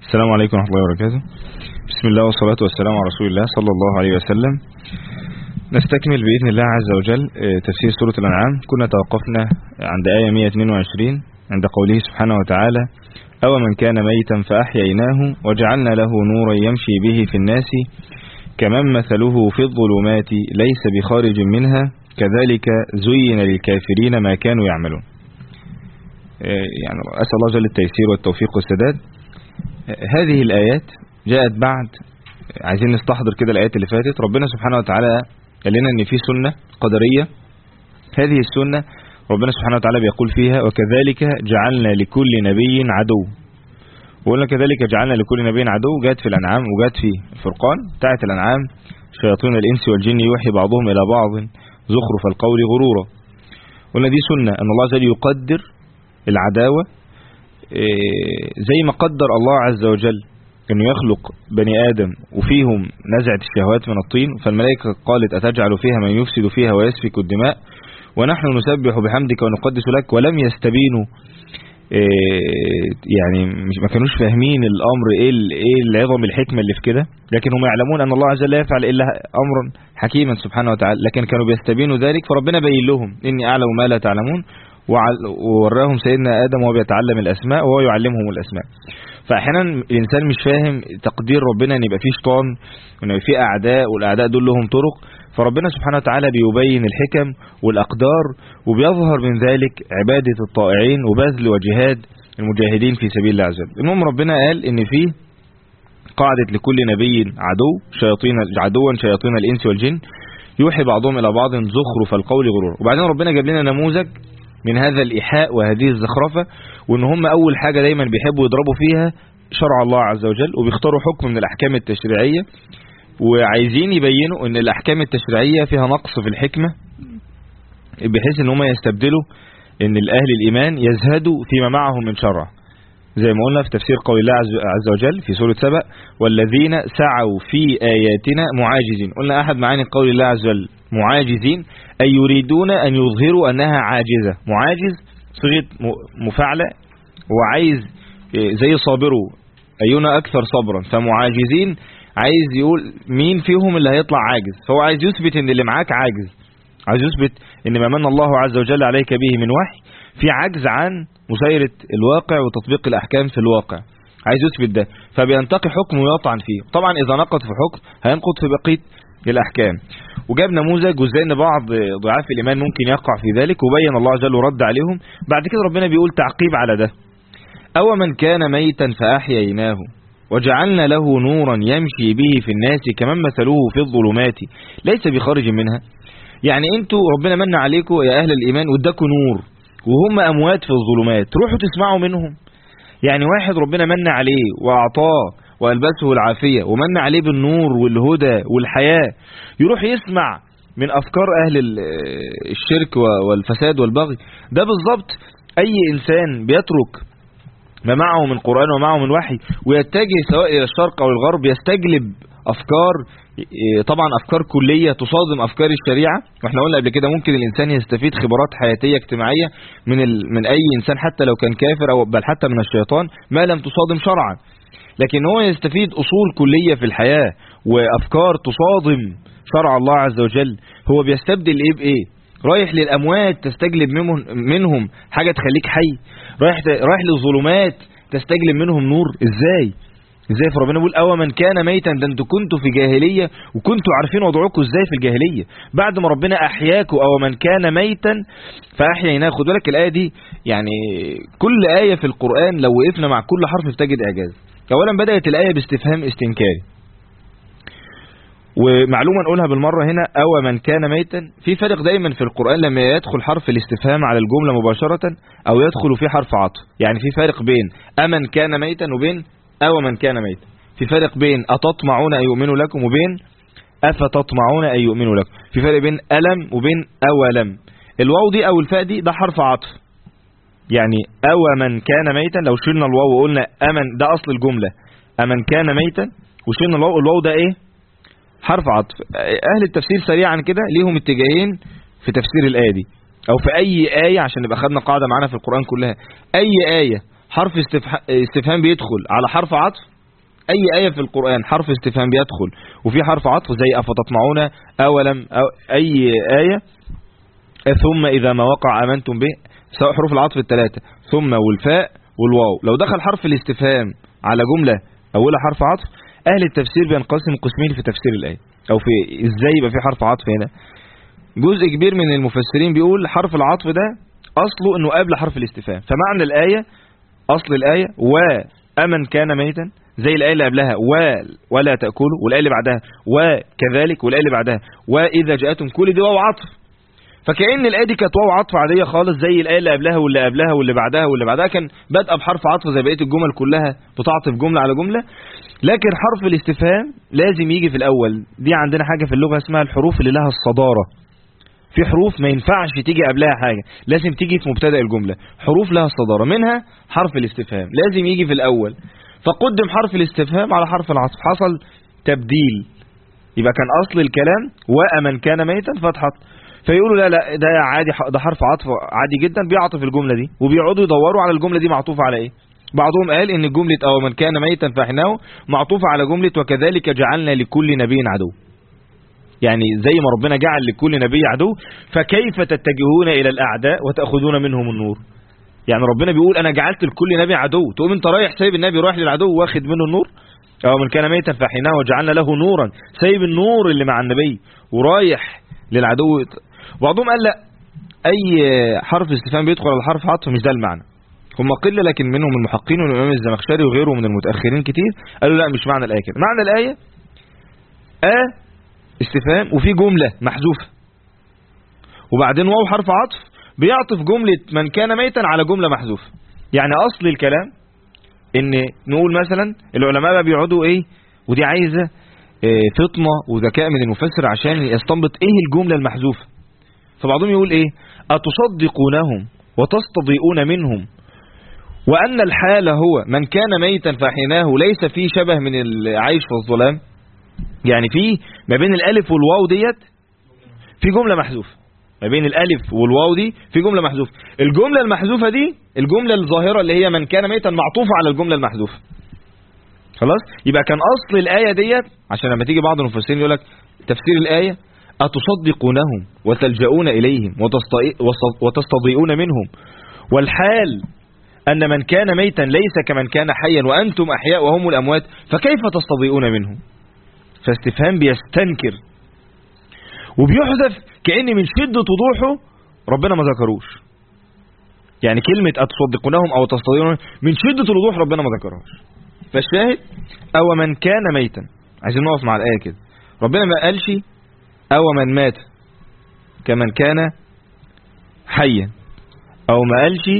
السلام عليكم ورحمة الله وبركاته. بسم الله والصلاة والسلام على رسول الله صلى الله عليه وسلم. نستكمل بإذن الله عز وجل تفسير سورة الأنعام. كنا توقفنا عند آية 122 عند قوله سبحانه وتعالى: أو من كان ميتا فأحييناه وجعلنا له نورا يمشي به في الناس كمن مثله في الظلمات ليس بخارج منها كذلك زين للكافرين ما كانوا يعملون. يعني أسأل الله جل التيسير والتوفيق والسداد. هذه الآيات جاءت بعد، عايزين نستحضر كده الآيات اللي فاتت. ربنا سبحانه وتعالى قال لنا ان في سنة قدرية. هذه السنة ربنا سبحانه وتعالى بيقول فيها: وكذلك جعلنا لكل نبي عدو. وقلنا كذلك جعلنا لكل نبي عدو، جاءت في الأنعام وجاءت في الفرقان. بتاعت الأنعام: شياطين الإنس والجن يوحي بعضهم إلى بعض زخرف القول غرورا. قلنا دي سنة ان الله جل يقدر العداوة زي ما قدر الله عز وجل انه يخلق بني آدم وفيهم نزعة الشهوات من الطين، فالملائكة قالت: أتجعل فيها من يفسد فيها ويسفك الدماء ونحن نسبح بحمدك ونقدس لك. ولم يستبينوا، يعني ما كانوش فاهمين الأمر ايه العظم الحكمة اللي في كده، لكن هم يعلمون ان الله عز وجل لا يفعل الا امرا حكيما سبحانه وتعالى، لكن كانوا بيستبينوا ذلك. فربنا بين لهم: اني اعلم ما لا تعلمون، ووراهم سيدنا آدم وهو بيتعلم الأسماء وهو يعلمهم الأسماء. فأحيانا الإنسان مش فاهم تقدير ربنا ان يبقى فيه شيطان وان يبقى فيه أعداء، والأعداء دول لهم طرق. فربنا سبحانه وتعالى بيبين الحكم والأقدار، وبيظهر من ذلك عبادة الطائعين وبذل وجهاد المجاهدين في سبيل الله عز وجل. المهم ربنا قال ان فيه قاعدة لكل نبي عدوا شياطين الإنس والجن يوحي بعضهم إلى بعض زخرف القول غرور. وبعدين ربنا جاب لنا نموذج من هذا الإيحاء وهذه الزخرفة، وان هم اول حاجة دايما بيحبوا يضربوا فيها شرع الله عز وجل، وبيختاروا حكم من الأحكام التشريعية، وعايزين يبينوا ان الأحكام التشريعية فيها نقص في الحكمة، بحيث ان هم يستبدلوا ان الأهل الإيمان يزهدوا فيما معهم من شرع، زي ما قلنا في تفسير قول الله عز وجل في سورة سبأ: والذين سعوا في آياتنا معاجزين. قلنا أحد معاني قول الله عز وجل معاجزين أي يريدون أن يظهروا أنها عاجزة. معاجز صيغة مفاعلة، وعايز زي صابروا أينا أكثر صبرا، فمعاجزين عايز يقول مين فيهم اللي هيطلع عاجز، فهو عايز يثبت ان اللي معاك عاجز، عايز يثبت ان ما من الله عز وجل عليك به من وحي في عجز عن مسيرة الواقع وتطبيق الأحكام في الواقع، عايز يثبت ده، فبينتقي حكم ويطعن فيه. طبعا إذا نقض في حكم هينقض في بقية الأحكام. وجاب نموذج وازاي ان بعض ضعاف الإيمان ممكن يقع في ذلك، وبين الله عز وجل ورد عليهم. بعد كده ربنا بيقول تعقيب على ده: أو من كان ميتا فأحييناه وجعلنا له نورا يمشي به في الناس كمن مثله في الظلمات ليس بخارج منها. يعني انتوا ربنا من عليكم يا أهل الإيمان واداكوا نور، وهم أموات في الظلمات، روحوا تسمعوا منهم. يعني واحد ربنا من عليه وأعطاه وألبسه العافية ومن عليه بالنور والهدى والحياة، يروح يسمع من أفكار أهل الشرك والفساد والبغي. ده بالضبط أي إنسان بيترك ما معه من قرآن ومعه من وحي ويتجه سواء إلى الشرق أو الغرب، يستجلب أفكار، طبعا أفكار كلية تصادم أفكار الشريعة. واحنا قلنا قبل كده ممكن الإنسان يستفيد خبرات حياتية اجتماعية من أي إنسان حتى لو كان كافر، أو بل حتى من الشيطان، ما لم تصادم شرعا. لكن هو يستفيد أصول كلية في الحياة وأفكار تصادم شرع الله عز وجل. هو بيستبدل إيه بإيه؟ رايح للأموات تستجلب منهم حاجة تخليك حي، رايح للظلمات تستجلب منهم نور. ازاي؟ فربنا بيقول: أو من كان ميتا. ده انتوا كنتوا في جاهلية وكنتوا عارفين وضعكم ازاي في الجاهلية، بعد ما ربنا أحياكم أو من كان ميتا فأحييناه. خد بالك الآية دي، يعني كل آية في القرآن لو وقفنا مع كل حرف بتجد إعجاز. أولا بدأت الآية باستفهام استنكاري، ومعلومة نقولها بالمرة هنا: أو من كان ميتا. في فرق دايما في القرآن لما يدخل حرف الاستفهام على الجملة مباشرة أو يدخل فيه حرف عطف. يعني في فرق بين أمن كان ميتا وبين أو من كان ميتا. في فرق بين أتطمعون أن يؤمنوا لكم وبين أفتطمعون أن يؤمنوا لكم. في فرق بين ألم وبين أولم. الواو دي أو الفاء دي ده حرف عطف. يعني أو من كان ميتا، لو شلنا الواو وقلنا أمن، ده أصل الجملة أمن كان ميتا، وشلنا الواو ده إيه؟ حرف عطف. أهل التفسير سريعا كده ليهم اتجاهين في تفسير الآية دي، أو في أي آية، عشان نبقى خدنا قاعدة معانا في القرآن كلها. أي آية حرف استفهام بيدخل على حرف عطف أي آية في القرآن حرف استفهام بيدخل وفي حرف عطف زي أفتطمعون أولم أو أي آية ثم إذا ما وقع آمنتم به، سواء حروف العطف الثلاثة ثم والفاء والواو، لو دخل حرف الاستفهام على جملة أولها حرف عطف، أهل التفسير بينقسم قسمين في تفسير الآية أو في إزاي يبقى في حرف عطف هنا. جزء كبير من المفسرين بيقول حرف العطف ده أصله أنه قبل حرف الاستفهام، فمعنى الآية أصل الآية وأمن كان ميتا زي الآية اللي قبلها ولا تأكلوا، والآية اللي بعدها وكذلك، والآية اللي بعدها وإذا جاءتم، كل دي واو عطف، فكأن الآية دي كانت واو عطف عادية خالص زي الآية اللي قبلها واللي قبلها واللي بعدها واللي بعدها، كان بادئه بحرف عطف زي بقية الجمل كلها بتعطف جملة على جملة. لكن حرف الاستفهام لازم يجي في الأول. دي عندنا حاجة في اللغة اسمها الحروف اللي لها الصدارة. في حروف ما ينفعش تيجي قبلها حاجة، لازم تيجي في مبتدأ الجملة. حروف لها الصدارة، منها حرف الاستفهام لازم يجي في الأول، فقدم حرف الاستفهام على حرف العطف، حصل تبديل. يبقى كان أصل الكلام وأمن كان ميتا فتحط، فيقولوا لا ده عادي، ده حرف عطف عادي جدا بيعطف الجملة دي، وبيقعدوا يدوروا على الجملة دي معطوفة على ايه. بعضهم قال ان جملة او من كان ميتا فاحناه معطوفة على جملة وكذلك جعلنا لكل نبي عدو، يعني زي ما ربنا جعل لكل نبي عدو فكيف تتجهون الى الاعداء وتأخذون منهم النور. يعني ربنا بيقول انا جعلت لكل نبي عدو، تقوم انت رايح سايب النبي رايح للعدو واخد منه النور. او من كان ميتا فاحناه وجعلنا له نورا، سايب النور اللي مع النبي ورايح للعدو. بعضهم قال لا، اي حرف استفهام بيدخل على حرف عطف مش ده المعنى. هم قله لكن منهم المحققين والامام الزمخشري وغيره من المتاخرين كتير قالوا لا مش معنى الايه كده. معنى الايه استفهام وفي جمله محذوفه وبعدين واو حرف عطف بيعطف جمله من كان ميتا على جمله محذوفه. يعني اصل الكلام ان نقول مثلا العلماء بقى بيقعدوا ايه، ودي عايزه فطنه وذكاء من المفسر عشان يستنبط ايه الجمله المحذوفه. فبعضهم يقول ايه، اتصدقونهم وتستضيئون منهم وان الحال هو من كان ميتا فاحيناه ليس فيه شبه من العيش في الظلام. يعني في ما بين الالف والواو ديت في جمله محذوفه، ما بين الالف والواو دي في جمله محذوفه. الجمله المحذوفه دي الجمله الظاهره اللي هي من كان ميتا معطوفه على الجمله المحذوفه. خلاص، يبقى كان اصل الايه ديت، عشان لما تيجي بعض المفسرين يقول لك تفسير الايه أتصدقونهم وتلجؤون إليهم وتستضيئون منهم والحال أن من كان ميتا ليس كمن كان حيا وأنتم أحياء وهم الأموات فكيف تستضيئون منهم. فاستفهام بيستنكر وبيحذف كأن من شدة وضوحه ربنا ما ذكروش. يعني كلمة أتصدقونهم أو تستضيئون من شدة الوضوح ربنا ما ذكرهاش. فالشاهد أو من كان ميتا، عايزين نقف مع الآية كده، ربنا ما قالش أو من مات كمن كان حيا، أو ما قالش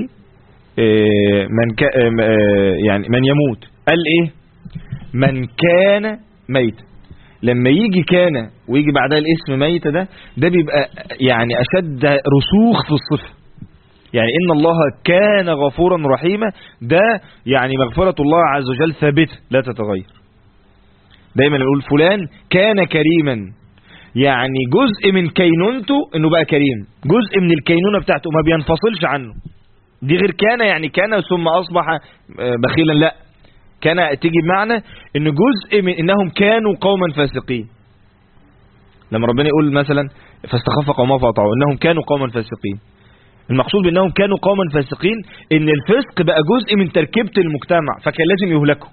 يعني من يموت، قال إيه من كان ميت. لما يجي كان ويجي بعدها الاسم ميت ده بيبقى يعني أشد رسوخ في الصفة. يعني إن الله كان غفورا رحيما، ده يعني مغفرة الله عز وجل ثابتة لا تتغير. دايما نقول فلان كان كريما، يعني جزء من كينونته انه بقى كريم، جزء من الكينونة بتاعته ما بينفصلش عنه. دي غير كان يعني كان ثم اصبح بخيلا، لا، كان تيجي بمعنى ان جزء من انهم كانوا قوما فاسقين. لما ربنا يقول مثلا فاستخف قومه فاطاعوا انهم كانوا قوما فاسقين، المقصود بانهم كانوا قوما فاسقين ان الفسق بقى جزء من تركيبة المجتمع فكان لازم يهلكوا.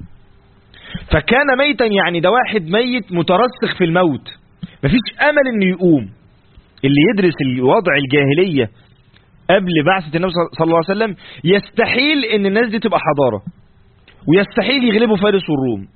فكان ميتا يعني ده واحد ميت مترسخ في الموت، مفيش امل انه يقوم. اللي يدرس الوضع الجاهلية قبل بعثة النبي صلى الله عليه وسلم يستحيل ان الناس دي تبقى حضارة، ويستحيل يغلبوا فارس والروم،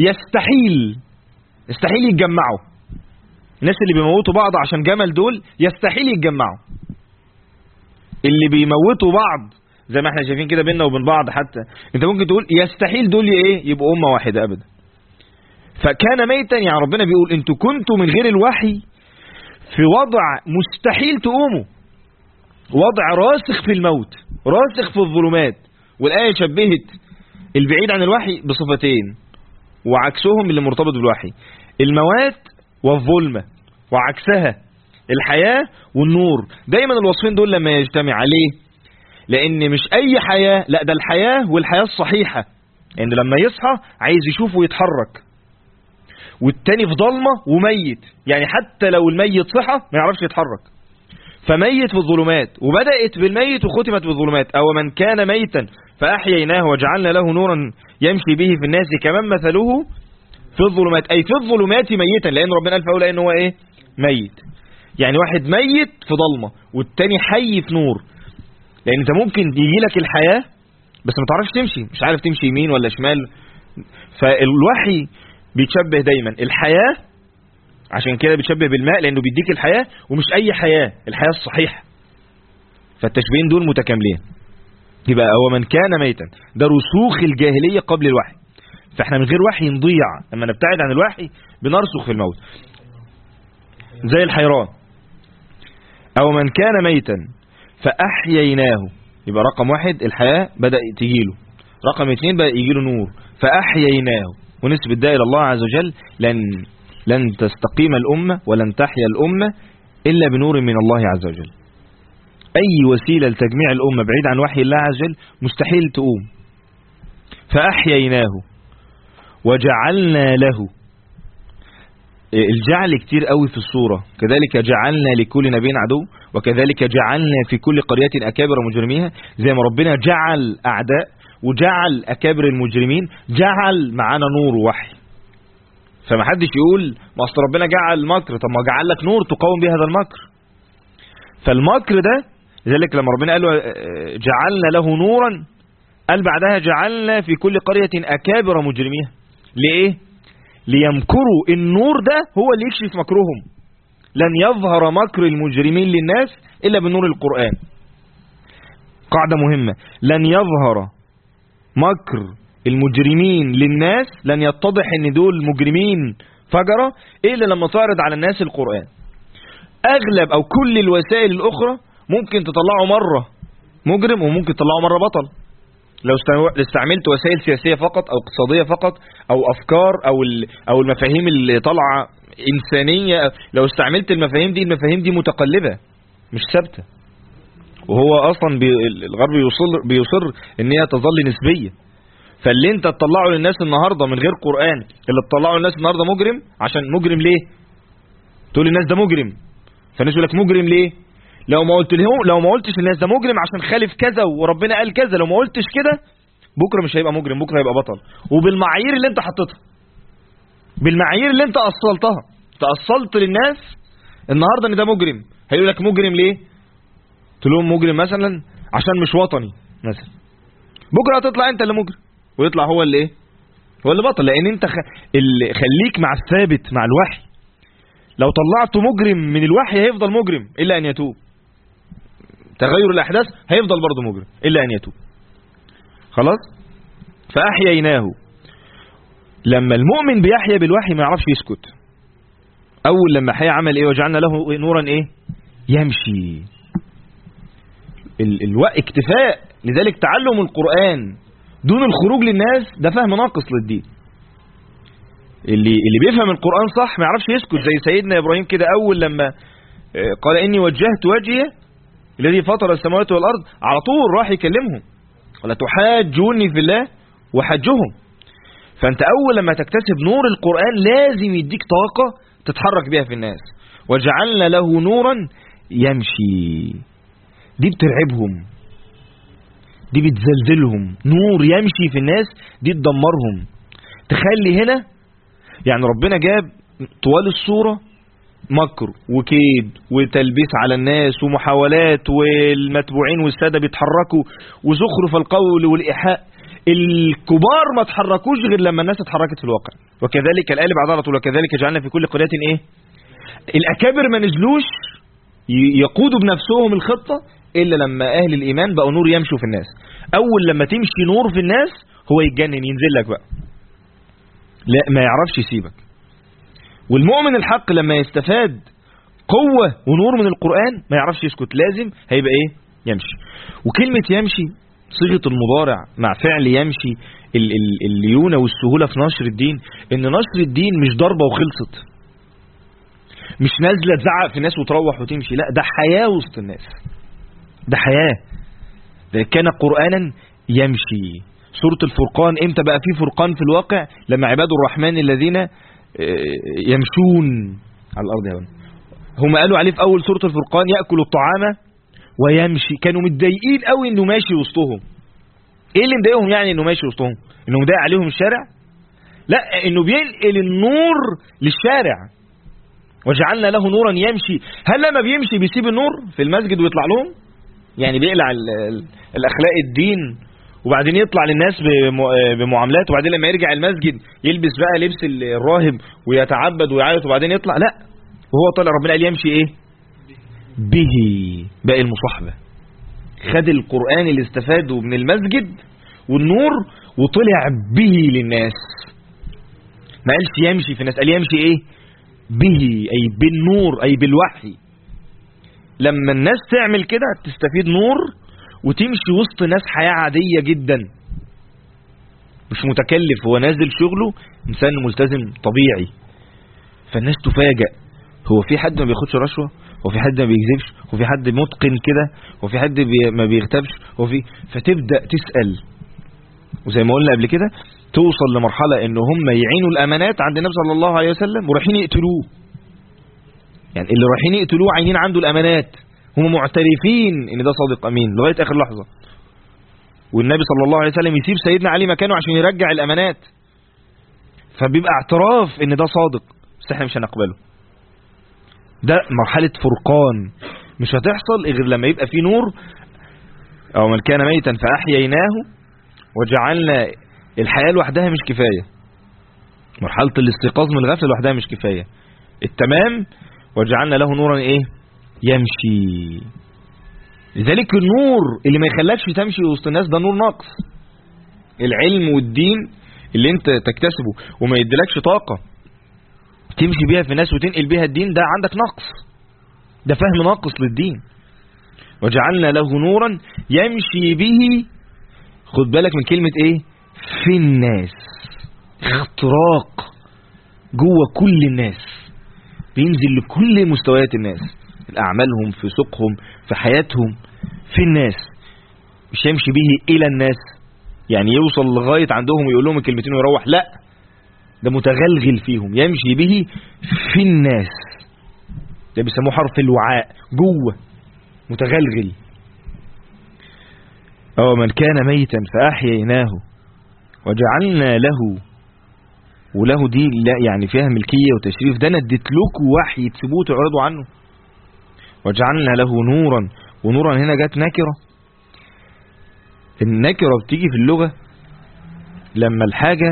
يستحيل يتجمعوا. الناس اللي بيموتوا بعض عشان جمل دول يستحيل يتجمعوا. اللي بيموتوا بعض زي ما احنا شايفين كده بيننا وبين بعض، حتى انت ممكن تقول يستحيل دول ايه يبقوا امة واحدة ابدا. فكان ميتا يعني ربنا بيقول انتوا كنتوا من غير الوحي في وضع مستحيل تقوموا، وضع راسخ في الموت، راسخ في الظلمات. والآية شبهت البعيد عن الوحي بصفتين وعكسهم اللي مرتبط بالوحي، الموات والظلمة، وعكسها الحياة والنور. دايما الوصفين دول لما يجتمع عليه، لان مش اي حياة، لا ده الحياة والحياة الصحيحة ان لما يصحى عايز يشوفه يتحرك، والتاني في ضلمة وميت، يعني حتى لو الميت صحى ما يعرفش يتحرك، فميت في الظلمات، وبدأت بالميت وختمت بالظلمات. أو من كان ميتا فأحييناه وجعلنا له نورا يمشي به في الناس كمن مثله في الظلمات، أي في الظلمات ميتا، لأن ربنا قال فأولى إن هو إيه؟ ميت. يعني واحد ميت في ضلمة والتاني حي في نور. لأن أنت ممكن يجي لك الحياة بس ما تعرفش تمشي، مش عارف تمشي يمين ولا شمال. فالوحي بيتشبه دايما الحياة، عشان كده بيتشبه بالماء لأنه بيديك الحياة، ومش أي حياة، الحياة الصحيحة. فالتشبيهين دول متكاملين. يبقى هو من كان ميتا، ده رسوخ الجاهلية قبل الوحي. فاحنا من غير وحي نضيع، لما نبتعد عن الوحي بنرسخ في الموت زي الحيران. أو من كان ميتا فأحييناه، يبقى رقم واحد الحياة بدأ تجيله، رقم اثنين بقى يجيله نور، فأحييناه، ونسبة ده إلى الله عز وجل. لن تستقيم الأمة ولن تحيا الأمة إلا بنور من الله عز وجل. أي وسيلة لتجميع الأمة بعيد عن وحي الله عز وجل مستحيل تقوم. فأحييناه وجعلنا له، الجعل كتير قوي في الصورة. كذلك جعلنا لكل نبي عدو، وكذلك جعلنا في كل قرية أكابر مجرميها. زي ما ربنا جعل أعداء وجعل أكابر المجرمين، جعل معانا نور ووحي. فما حدش يقول ما أصل ربنا جعل مكر، طب ما جعل لك نور تقاوم بها هذا المكر. فالمكر ده لذلك لما ربنا قال له جعلنا له نورا، قال بعدها جعلنا في كل قرية أكابر مجرميها. ليه؟ ليمكروا. النور ده هو اللي يكشف مكرهم. لن يظهر مكر المجرمين للناس إلا بنور القرآن. قاعدة مهمة، لن يظهر مكر المجرمين للناس، لن يتضح ان دول مجرمين فجرة إلا لما تعرض على الناس القرآن. أغلب أو كل الوسائل الأخرى ممكن تطلعه مرة مجرم وممكن تطلعه مرة بطل. لو استعملت وسائل سياسية فقط أو اقتصادية فقط أو أفكار أو المفاهيم اللي طالعة إنسانية، لو استعملت المفاهيم دي متقلبة مش ثابتة، وهو أصلا الغرب بيصر إن هي تظل نسبية. فاللي انت تطلعه للناس النهاردة من غير قرآن، اللي تطلعه للناس النهاردة مجرم. عشان مجرم ليه؟ تقول للناس ده مجرم، فالناس يقول لك مجرم ليه؟ لو ما قلتش للناس ده مجرم عشان خالف كذا وربنا قال كذا، لو ما قلتش كده بكره مش هيبقى مجرم، بكره هيبقى بطل. وبالمعايير اللي انت حطيتها، بالمعايير اللي انت اصلتها، تأصلت للناس النهارده ان ده مجرم. هيقول لك مجرم ليه؟ تقول لهم مجرم مثلا عشان مش وطني مثلا. بكره هتطلع انت اللي مجرم ويطلع هو اللي ايه؟ هو اللي بطل. لان انت اللي خليك مع الثابت، مع الوحي. لو طلعته مجرم من الوحي هيفضل مجرم الا ان يتوب. تغير الاحداث هيفضل برضه مجرم الا ان يتوب. خلاص؟ فاحييناه. لما المؤمن بيحيى بالوحي ما يعرفش يسكت. اول لما حيا عمل ايه؟ وجعلنا له نورا ايه؟ يمشي. اكتفاء. لذلك تعلم القرآن دون الخروج للناس ده فهم ناقص للدين. اللي بيفهم القرآن صح ما يعرفش يسكت. زي سيدنا إبراهيم كده، أول لما قال إني وجهت وجهي الذي فطر السماوات والأرض، على طول راح يكلمهم ولا تحاجوني في الله وحجهم. فأنت أول لما تكتسب نور القرآن لازم يديك طاقة تتحرك بها في الناس. وجعلنا له نورا يمشي. دي بترعبهم، دي بتزلزلهم. نور يمشي في الناس دي تدمرهم. تخلي هنا يعني ربنا جاب طوال الصورة مكر وكيد وتلبيس على الناس ومحاولات، والمتبوعين والسادة بيتحركوا، وزخرف القول والإيحاء. الكبار ما تحركوش غير لما الناس اتحركت في الواقع. وكذلك الآية بعد على طول، وكذلك جعلنا في كل قرية ايه؟ الأكابر ما نزلوش يقودوا بنفسهم الخطة إلا لما أهل الإيمان بقوا نور يمشوا في الناس. أول لما تمشي نور في الناس هو يتجنن ينزل لك بقى، لا ما يعرفش يسيبك. والمؤمن الحق لما يستفاد قوة ونور من القرآن ما يعرفش يسكت، لازم هيبقى ايه؟ يمشي. وكلمة يمشي صيغة المضارع مع فعل يمشي. الليونة والسهولة في نشر الدين، ان نشر الدين مش ضربة وخلصت، مش نازلة تزعق في الناس وتروح وتمشي، لا ده حياة وسط الناس، ده حياة. ده كان قرآنا يمشي. سورة الفرقان امتى بقى في فرقان في الواقع؟ لما عباد الرحمن الذين يمشون على الأرض هون، هم قالوا عليه في أول سورة الفرقان يأكل الطعام ويمشي. كانوا متضايقين قوي انه ماشي وسطهم. ايه اللي مضايقهم يعني انه ماشي وسطهم؟ انه مضايق عليهم الشارع؟ لا، انه بينقل النور للشارع. وجعلنا له نورا يمشي. هل لما بيمشي بيسيب النور في المسجد ويطلع لهم؟ يعني بيقلع الاخلاق الدين وبعدين يطلع للناس بمعاملات، وبعدين لما يرجع المسجد يلبس بقى لبس الراهب ويتعبد ويعيط وبعدين يطلع؟ لا، وهو طالع ربنا قال يمشي ايه؟ به. باقي المصاحبة. خد القرآن اللي استفاده من المسجد والنور وطلع به للناس. ما قالش يمشي في الناس، قال يمشي ايه؟ به، اي بالنور، اي بالوحي. لما الناس تعمل كده تستفيد نور وتمشي وسط ناس حياة عادية جدا، مش متكلف، هو نازل شغله انسان ملتزم طبيعي. فالناس تفاجأ، هو في حد ما بياخدش رشوة؟ هو في حد ما بيكذبش؟ هو في حد متقن كده؟ هو في حد ما بيغتابش؟ فتبدأ تسأل، وزي ما قلنا قبل كده توصل لمرحلة ان هم يعينوا الامانات عند النبي صلى الله عليه وسلم ورايحين يقتلوه. يعني اللي رايحين يقتلوه عينين عنده الامانات، هم معترفين ان ده صادق امين لغاية اخر لحظة، والنبي صلى الله عليه وسلم يسيب سيدنا علي مكانه عشان يرجع الامانات. فبيبقى اعتراف ان ده صادق، بس احنا مش هنقبله. ده مرحلة فرقان مش هتحصل غير لما يبقى في نور. او من كان ميتا فاحييناه وجعلنا. الحياة لوحدها مش كفاية، مرحلة الاستيقاظ من الغفلة لوحدها مش كفاية. التمام وجعلنا له نورا ايه؟ يمشي. لذلك النور اللي ما يخلكش تمشي وسط الناس ده نور ناقص. العلم والدين اللي انت تكتسبه وما يديلكش طاقة تمشي بيها في الناس وتنقل بيها الدين، ده عندك نقص، ده فهم ناقص للدين. وجعلنا له نورا يمشي به. خد بالك من كلمة ايه؟ في الناس. اختراق جوه كل الناس، بينزل لكل مستويات الناس، اعمالهم، في سوقهم، في حياتهم، في الناس. مش يمشي به الى الناس يعني يوصل لغاية عندهم ويقول لهم الكلمتين ويروح، لا، ده متغلغل فيهم. يمشي به في الناس، ده بيسموه حرف الوعاء، جوه متغلغل. من كان ميتا فأحييناه وجعلنا له. وله دي لا يعني فيها ملكية وتشريف، ده انا اديت لكم وحي تسيبوه تعرضوا عنه. وجعلنا له نورا. ونورا هنا جت نكرة. النكرة بتيجي في اللغة لما الحاجة،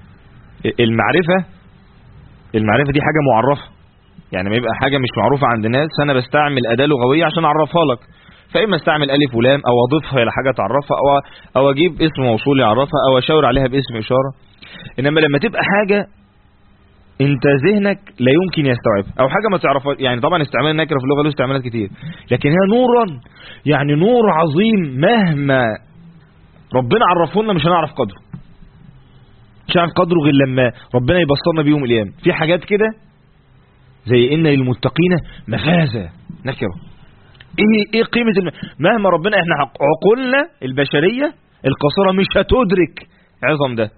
المعرفة دي حاجة معرفة. يعني ما يبقى حاجة مش معروفة عند الناس، انا بستعمل أداة لغوية عشان اعرفها لك، فإما استعمل ألف ولام أو أضيفها إلى حاجة تعرفها أو أجيب اسم موصول يعرفها أو أشاور عليها باسم إشارة. إنما لما تبقى حاجة أنت ذهنك لا يمكن يستوعب أو حاجة ما تعرفها، يعني طبعا استعمال النكرة في اللغة له استعمالات كتير، لكن هي نورا يعني نور عظيم مهما ربنا عرفونا مش هنعرف قدره، مش هنعرف قدره غير لما ربنا يبصرنا بيوم القيامة. في حاجات كده زي إن للمتقين مفازة، نكرة. ايه قيمة مهما ربنا، احنا عقولنا البشرية القاصرة مش هتدرك عظم ده.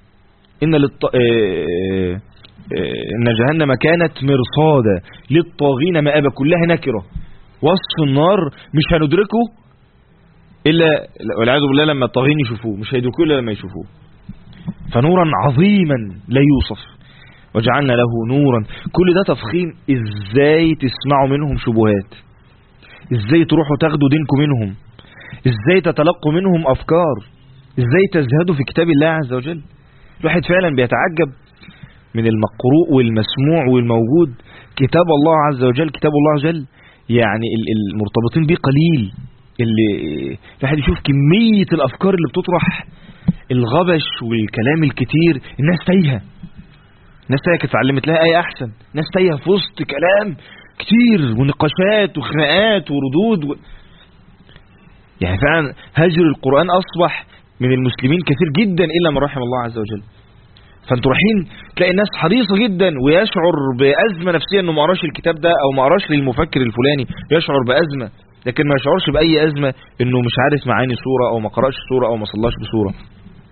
ان جهنم كانت مرصادا للطاغين مآبا، كلها نكرة. وصف النار مش هندركه الا والعياذ بالله لما الطاغين يشوفوه، مش هيدركوه الا لما يشوفوه. فنورا عظيما لا يوصف. وجعلنا له نورا. كل ده تفخيم ازاي تسمعوا منهم شبهات، ازاي تروحوا تاخدوا دينكم منهم، ازاي تتلقوا منهم افكار، ازاي تزهدوا في كتاب الله عز وجل. الواحد فعلا بيتعجب من المقروء والمسموع والموجود. كتاب الله عز وجل، كتاب الله عز وجل يعني المرتبطين بيه قليل. اللي الواحد يشوف كمية الافكار اللي بتطرح، الغبش والكلام الكتير. الناس تايهة، الناس تايهة كانت اتعلمت لها ايه احسن. الناس تايهة في وسط كلام كتير ونقاشات وخناقات وردود يعني فعلا هجر القرآن أصبح من المسلمين كثير جدا إلا من رحم الله عز وجل. فانتوا رايحين تلاقي الناس حريصة جدا ويشعر بأزمة نفسية انه ما قراش الكتاب ده او ما قراش للمفكر الفلاني، يشعر بأزمة، لكن ما يشعرش بأي أزمة انه مش عارف معاني سورة او ما قراش سورة او ما صلاش بسورة.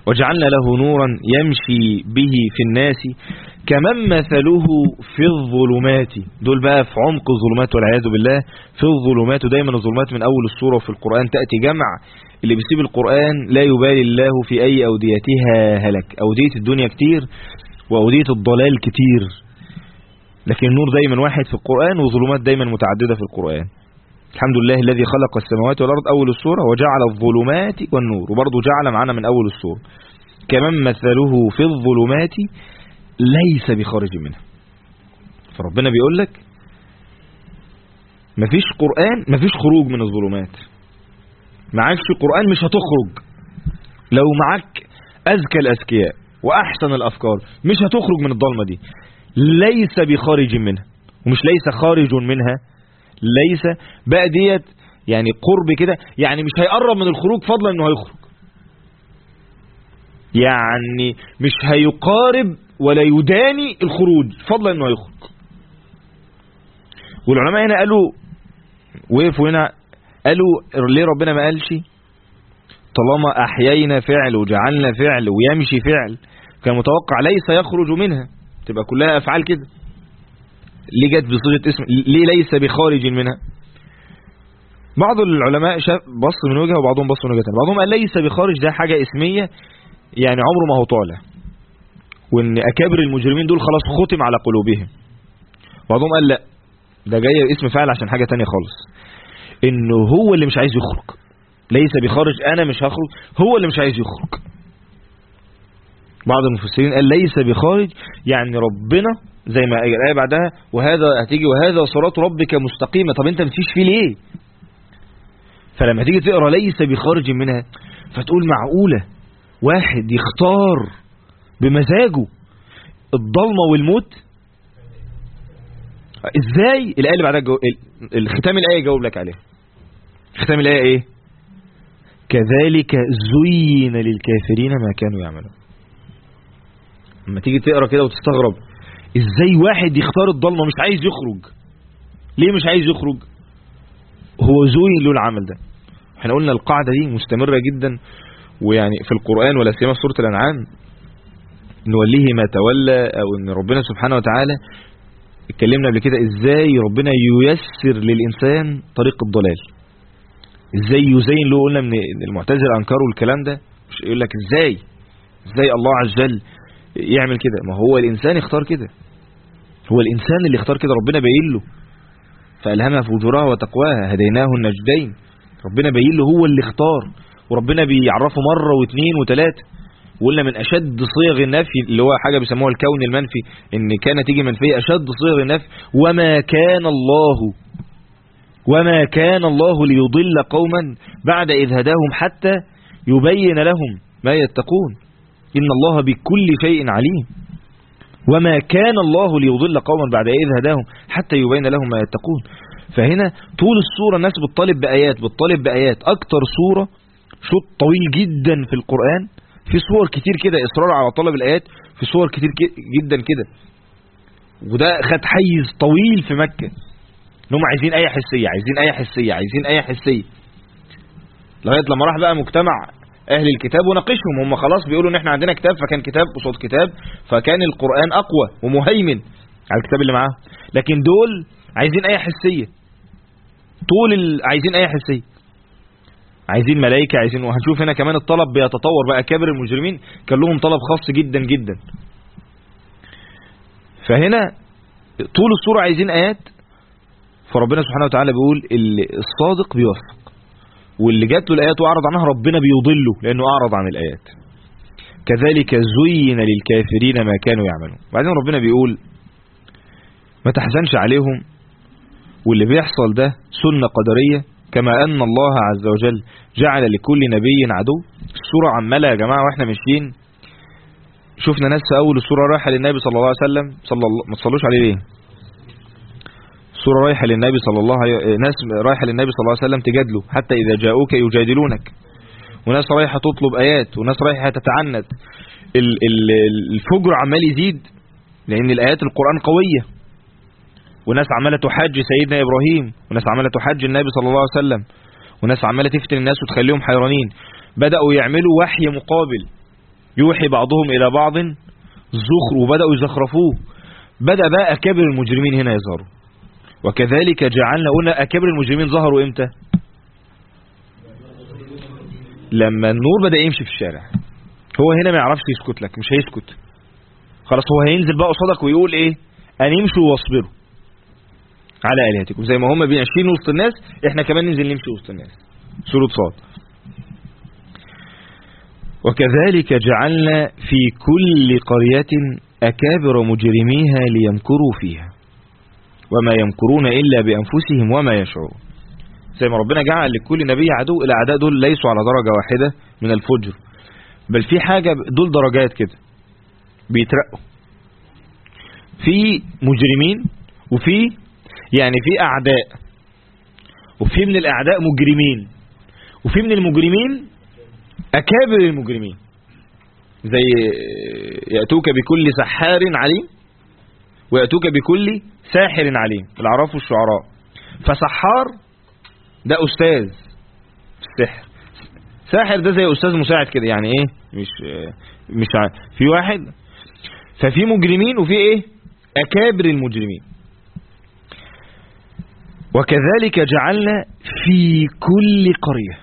وجعلنا له نورا يمشي به في الناس كمن مثله في الظلمات. دول بقى في عمق الظلمات والعياذ بالله. في الظلمات، ودايما الظلمات من أول السورة في القرآن تأتي جمع. اللي بيسيب القرآن لا يبالي الله في أي أوديتها هلك. أودية الدنيا كتير وأودية الضلال كتير، لكن النور دايما واحد في القرآن، وظلمات دايما متعددة في القرآن. الحمد لله الذي خلق السماوات والأرض أول السورة، وجعل الظلمات والنور، وبرضه جعل معنا من أول السورة كمن مثله في الظلمات ليس بخارج منها. فربنا بيقول لك مفيش قرآن، مفيش خروج من الظلمات. معكش قرآن مش هتخرج. لو معك أذكى الأذكياء وأحسن الأفكار مش هتخرج من الضلمة دي. ليس بخارج منها، ومش ليس خارج منها، ليس بقى ديت يعني قرب كده، يعني مش هيقرب من الخروج فضلا انه هيخرج، يعني مش هيقارب ولا يداني الخروج فضلا انه هيخرج. والعلماء هنا قالوا، وقفوا هنا قالوا ليه ربنا ما قالش طالما احيينا فعل وجعلنا فعل ويمشي فعل، كان متوقع ليس يخرج منها، تبقى كلها افعال كده. ليه جت بصيغه اسم؟ ليه ليس بخارج منها؟ بعض العلماء بص من وجهه وبعضهم بص من وجهه ثانيه. بعضهم قال ليس بخارج ده حاجه اسميه، يعني عمره ما هو طالع، وان اكابر المجرمين دول خلاص ختم على قلوبهم. بعضهم قال لا، ده جاي اسم فاعل عشان حاجه ثانيه خالص، انه هو اللي مش عايز يخرج. ليس بخارج، انا مش هخرج، هو اللي مش عايز يخرج. بعض المفسرين قال ليس بخارج يعني ربنا زي ما الآية بعدها وهذا هتيجي وهذا صراط ربك مستقيمة. طب انت بتفيش فيه ليه؟ فلما تيجي تقرأ ليس بخارج منها فتقول معقولة واحد يختار بمزاجه الضلمة والموت؟ ازاي؟ الآية اللي بعدها الختام الآية جاوب لك عليها. ختام الآية ايه؟ كذلك زين للكافرين ما كانوا يعملون. لما تيجي تقرأ كده وتستغرب ازاي واحد يختار الضلمة مش عايز يخرج؟ ليه مش عايز يخرج؟ هو زين له العمل ده. احنا قلنا القاعدة دي مستمرة جدا، ويعني في القرآن ولا سيما في سورة الأنعام نوليه ما تولى، او ان ربنا سبحانه وتعالى اتكلمنا قبل كده ازاي ربنا ييسر للإنسان طريق الضلال، ازاي يزين له. قلنا من المعتزلة انكروا الكلام ده، مش يقول لك ازاي الله عز وجل يعمل كده؟ ما هو الإنسان اختار كده، هو الإنسان اللي اختار كده. ربنا باين له فألهمها فجورها وتقواها هديناه النجدين. ربنا باين له هو اللي اختار، وربنا بيعرفه مرة واثنين وثلاثة. وقلنا من أشد صيغ النفي اللي هو حاجة بيسموها الكون المنفي، إن كان تيجي منفية أشد صيغ النفي. وما كان الله ليضل قوما بعد إذ هداهم حتى يبين لهم ما يتقون إن الله بكل شيء عليم. وما كان الله ليضل قوما بعد إذ هداهم حتى يبين لهم ما يتقون. فهنا طول السورة الناس بتطالب بآيات. أكتر سورة شوط طويل جدا في القرآن، في صور كتير كده إصرار على طلب الآيات، في صور كتير جدا كده. وده خد حيز طويل في مكة، إنهم عايزين آية حسية، لغاية لما راح بقى مجتمع أهل الكتاب وناقشهم. هم خلاص بيقولوا إن إحنا عندنا كتاب، فكان كتاب قصاد كتاب، فكان القرآن أقوى ومهيمن على الكتاب اللي معاه. لكن دول عايزين آية حسية، عايزين آية حسية، عايزين ملائكة، عايزين. وهنشوف هنا كمان الطلب بيتطور بقى. كابر المجرمين كان لهم طلب خاص جدا جدا. فهنا طول السورة عايزين آيات. فربنا سبحانه وتعالى بيقول الصادق بيوفق، واللي جات له الآيات وأعرض عنها ربنا بيضله لأنه أعرض عن الآيات. كذلك زين للكافرين ما كانوا يعملون. بعدين ربنا بيقول ما تحزنش عليهم، واللي بيحصل ده سنة قدرية، كما أن الله عز وجل جعل لكل نبي عدو. السورة عمالة يا جماعة وإحنا ماشيين شفنا ناس في أول السورة رايحة للنبي صلى الله عليه وسلم، ما تصلوش عليه ليه؟ السورة رايحة للنبي ناس رايحة للنبي صلى الله عليه وسلم تجادله، حتى إذا جاءوك يجادلونك. وناس رايحة تطلب آيات، وناس رايحة تتعنت. الفجر عمال يزيد لأن الآيات القرآن قوية. وناس عمالة تحج سيدنا إبراهيم، وناس عمالة تحج النبي صلى الله عليه وسلم، وناس عمالة تفتن الناس وتخليهم حيرانين. بدأوا يعملوا وحي مقابل، يوحي بعضهم إلى بعض زخر، وبدأوا يزخرفوه. بدأ بقى أكابر المجرمين هنا يظهروا. وكذلك جعلنا، قلنا أكابر المجرمين ظهروا إمتى؟ لما النور بدأ يمشي في الشارع. هو هنا ما يعرفش يسكت لك، مش هيسكت خلاص، هو هينزل بقى قصادك ويقول ايه؟ ان يمشوا واصبروا على آلهتكم. زي ما هم ماشيين وسط الناس، احنا كمان ننزل نمشي وسط الناس. سورة صاد. وكذلك جعلنا في كل قرية أكابر مجرميها ليمكروا فيها وما يمكرون إلا بأنفسهم وما يشعرون. زي ما ربنا جعل لكل نبي عدو، الأعداء دول ليسوا على درجة واحدة من الفجر، بل في حاجة، دول درجات كده بيترقوا. في مجرمين، وفي يعني في أعداء، وفي من الأعداء مجرمين، وفي من المجرمين أكابر المجرمين. زي يأتوك بكل سحار عليم ويأتوك بكل ساحر عليم، الأعراف والشعراء. فسحار ده أستاذ في السحر، ساحر ده زي أستاذ مساعد كده، يعني إيه، مش في واحد. ففي مجرمين وفي إيه، أكابر المجرمين. وكذلك جعلنا في كل قرية،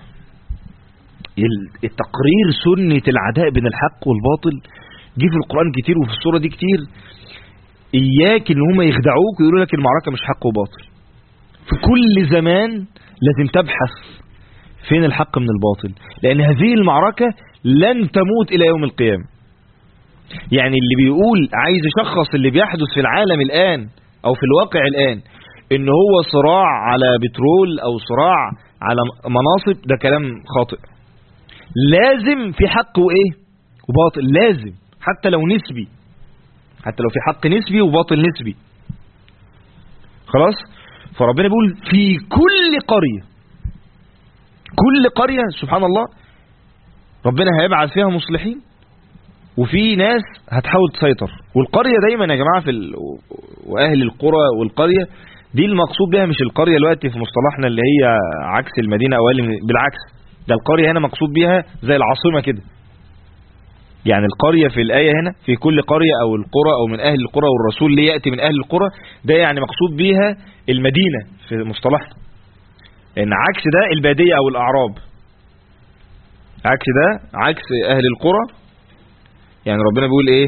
التقرير سنة العداء بين الحق والباطل جه في القرآن كتير وفي السورة دي كتير. إياك إن هم يخدعوك ويقولوا لك المعركة مش حق وباطل. في كل زمان لازم تبحث فين الحق من الباطل، لأن هذه المعركة لن تموت إلى يوم القيامة. يعني اللي بيقول عايز يشخص اللي بيحدث في العالم الآن أو في الواقع الآن إن هو صراع على بترول أو صراع على مناصب، ده كلام خاطئ. لازم في حق وإيه وباطل، لازم، حتى لو نسبي، حتى لو في حق نسبي وباطل نسبي. خلاص. فربنا بيقول في كل قرية، كل قرية سبحان الله ربنا هيبعث فيها مصلحين، وفي ناس هتحاول تسيطر. والقرية دايما يا جماعة وأهل القرى والقرية دي المقصود بها مش القرية دلوقتي في مصطلحنا اللي هي عكس المدينة أو بالعكس، ده القرية هنا مقصود بها زي العاصمة كده. يعني القرية في الآية هنا في كل قرية أو القرى أو من أهل القرى، والرسول ليه يأتي من أهل القرى، ده يعني مقصود بها المدينة في مصطلحنا. لأن عكس ده البادية أو الأعراب، عكس ده عكس أهل القرى. يعني ربنا بيقول إيه،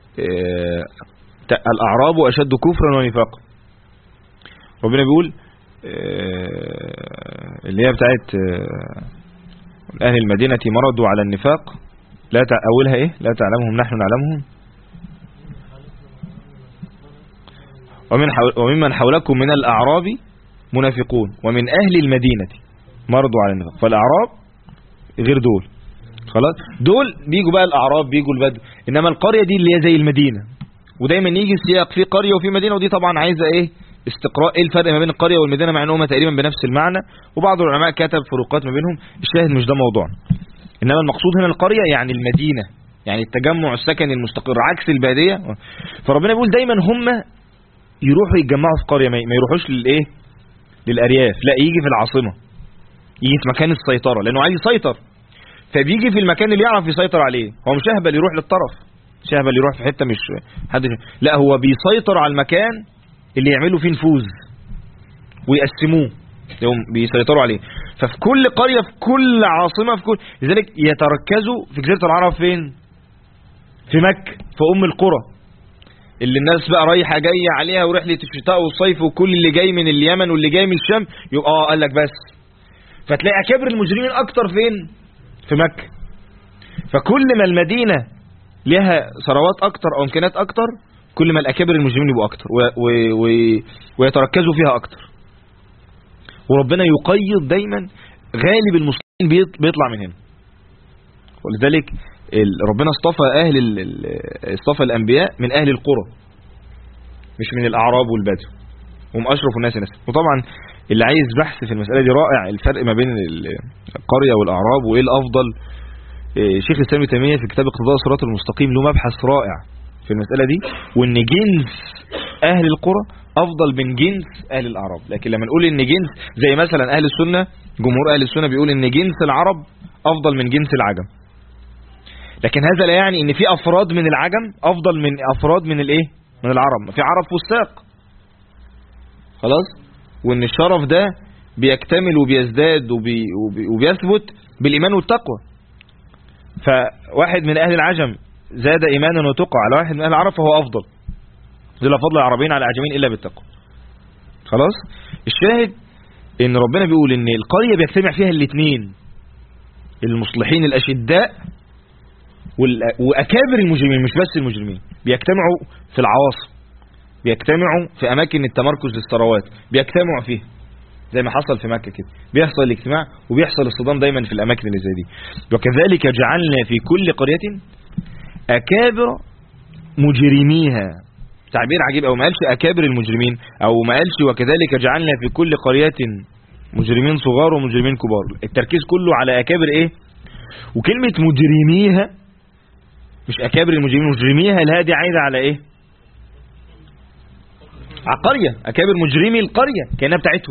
الأعراب أشد كفرا ونفاقا. ربنا بيقول اللي هي بتاعت أهل المدينة مرضوا على النفاق، لا أولها إيه، لا تعلمهم نحن نعلمهم وممن حولكم من الأعراب منافقون ومن أهل المدينة مرضوا على النفاق. فالأعراب غير دول، خلاص، دول بيجوا بقى الأعراب، بيجوا البدو. إنما القرية دي اللي هي زي المدينة. ودايما يجي السياق في قرية وفي مدينة، ودي طبعا عايزة إيه، استقراء ايه الفرق ما بين القرية والمدينة، مع انهم تقريبا بنفس المعنى، وبعض العلماء كتب فروقات ما بينهم. الشاهد مش ده موضوعنا، انما المقصود هنا القرية يعني المدينة، يعني التجمع السكني المستقر عكس البادية. فربنا بيقول دايما هم يروحوا يتجمعوا في قرية، ما يروحوش للايه، للأرياف، لا يجي في العاصمة، يجي في مكان السيطرة، لانه عايز يسيطر. فبيجي في المكان اللي يعرف يسيطر عليه. هو مش اهبل يروح للطرف، مش اهبل يروح في حتة مش حد، لا هو بيسيطر على المكان اللي يعملوا فيه نفوذ ويقسموه، يوم بيسيطروا عليه. ففي كل قرية، في كل عاصمة، في كل، لذلك يتركزوا في جزيرة العرب فين؟ في مكة، في أم القرى اللي الناس بقى رايحة جاية عليها، ورحلة الشتاء والصيف، وكل اللي جاي من اليمن واللي جاي من الشام يبقى قال لك بس. فتلاقي أكابر المجرمين أكتر فين؟ في مكة. فكل ما المدينة لها ثروات أكتر أو إمكانات أكتر، كل ما الأكابر المجرمين يبقوا أكتر ويتركزوا فيها أكتر. وربنا يقيد دايما غالب المسلمين بيطلع من هنا. ولذلك ربنا اصطفى الأنبياء من أهل القرى مش من الأعراب والبدو، هم أشرف الناس نسبا. وطبعا اللي عايز بحث في المسألة دي رائع، الفرق ما بين القرية والأعراب وإيه الأفضل. شيخ الإسلام ابن تيمية في كتاب اقتضاء الصراط المستقيم له مبحث رائع في المسألة دي، وإن جنس أهل القرى أفضل من جنس أهل الأعراب. لكن لما نقول إن جنس، زي مثلا أهل السنة، جمهور أهل السنة بيقول إن جنس العرب أفضل من جنس العجم. لكن هذا لا يعني ان في افراد من العجم افضل من افراد من الايه، من العرب. في عرب فساق خلاص، وان الشرف ده بيكتمل وبيزداد وبيثبت بالايمان والتقوى. فواحد من اهل العجم زاد ايمانا وتقوى على واحد من اهل العرب فهو افضل. لا فضل العربيين على العجمين الا بالتقوى. خلاص. الشاهد ان ربنا بيقول ان القرية بيجتمع فيها الاثنين، المصلحين الاشداء واكابر المجرمين. مش بس المجرمين، بيجتمعوا في العواصم، بيجتمعوا في اماكن التمركز للثروات، بيجتمعوا فيها زي ما حصل في مكة كده. بيحصل الاجتماع وبيحصل الصدام دايما في الاماكن اللي زي دي. وكذلك جعلنا في كل قرية اكابر مجرميها. تعبير عجيب، او ما قالش اكابر المجرمين، او ما قالش وكذلك جعلنا في كل قرية مجرمين صغار ومجرمين كبار. التركيز كله على اكابر ايه. وكلمة مجرميها مش اكابر المجرمين، مجرميها الهاء دي عايده على ايه، على قرية. اكابر مجرمي القرية كأنها بتاعتهم.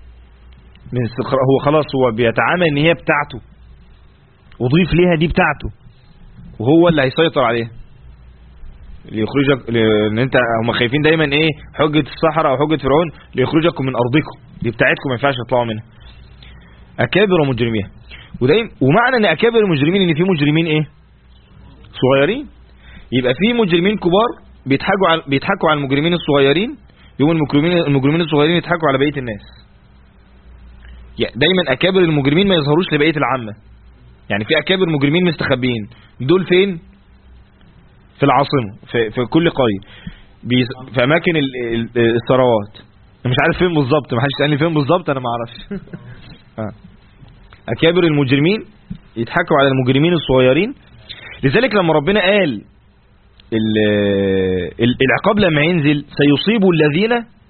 هو خلاص هو بيتعامل ان هي بتاعته، وضيف ليها دي بتاعته، وهو اللي هيسيطر عليها ليخرجك. لان انت هم خايفين دايما ايه، حجة الصحراء او حجة فرعون ليخرجكم من ارضكم، دي بتاعتكم ما ينفعش تطلعوا منها. اكابر ومجرميها. ومعنى ان اكابر المجرمين ان في مجرمين ايه، صغيرين. يبقى في مجرمين كبار بيضحكوا على المجرمين الصغيرين، يوم المجرمين الصغيرين يضحكوا على بقية الناس. يعني دايما اكابر المجرمين ما يظهروش لبقية العامة. يعني في اكابر مجرمين مستخبيين، دول فين؟ في العاصمة، في كل قرية، في اماكن الثروات. مش عارف فين بالظبط، ما حدش يسالني فين بالظبط، انا ما اعرفش. اكابر المجرمين يضحكوا على المجرمين الصغيرين. لذلك لما ربنا قال العقاب لما ينزل سيصيب الذين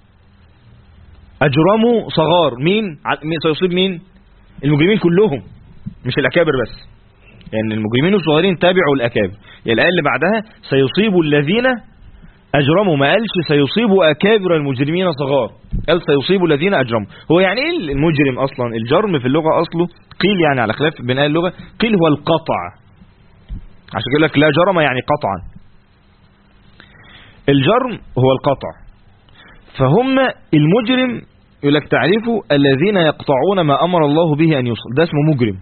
اجرموا صغار. مين سيصيب؟ مين؟ المجرمين كلهم، مش الاكابر بس. يعني المجرمين الصغيرين تابعوا الاكابر. الآية اللي بعدها سيصيب الذين اجرموا، ما قالش سيصيب اكابر المجرمين صغار، قال سيصيب الذين اجرموا. هو يعني ايه المجرم اصلا؟ الجرم في اللغة اصله قيل، يعني على خلاف بين اهل اللغة، قيل هو القطع. عشان كده لك لا جرم يعني قطعا. الجرم هو القطع. فهم المجرم يقول لك تعريفه الذين يقطعون ما امر الله به ان يوصل، ده اسمه مجرم.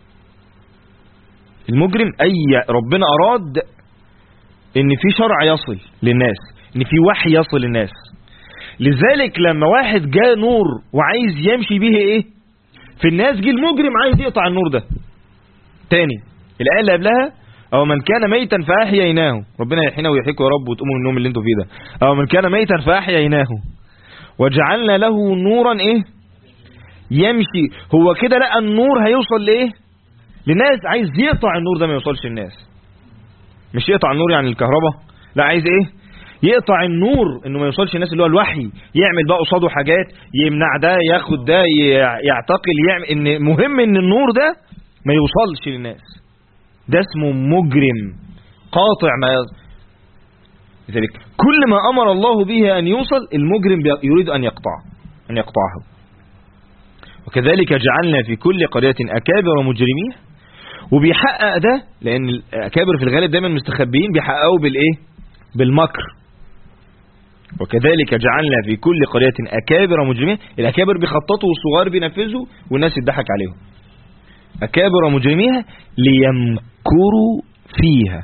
المجرم اي ربنا اراد ان في شرع يصل للناس، ان في وحي يصل للناس. لذلك لما واحد جاء نور وعايز يمشي به ايه في الناس، جه المجرم عايز يقطع النور ده. تاني الآية اللي قبلها او من كان ميتا فاحييناه، ربنا يحيينا ويحييكم يا رب وتقوموا من النوم اللي انتوا فيه ده. او من كان ميتا فاحييناه وجعلنا له نورا ايه يمشي. هو كده لقى النور هيوصل لايه، لناس. عايز يقطع النور ده ما يوصلش للناس. مش يقطع النور يعني الكهرباء، لا، عايز ايه، يقطع النور انه ما يوصلش للناس، اللي هو الوحي. يعمل بقى قصاده حاجات، يمنع ده، ياخد ده، يعتقل، يعمل ان مهم ان النور ده ما يوصلش للناس. ده اسمه مجرم قاطع ما لذلك كل ما امر الله به ان يوصل المجرم يريد ان يقطعه. وكذلك جعلنا في كل قرية اكابر مجرمين. وبيحقق ده لان الاكابر في الغالب دايما مستخبيين، بيحققوا بالايه، بالمكر. وكذلك جعلنا في كل قرية اكابر مجرمين. الاكابر بيخططوا والصغار بينفذوا والناس يضحك عليهم. اكابر مجرميها ليمكروا فيها.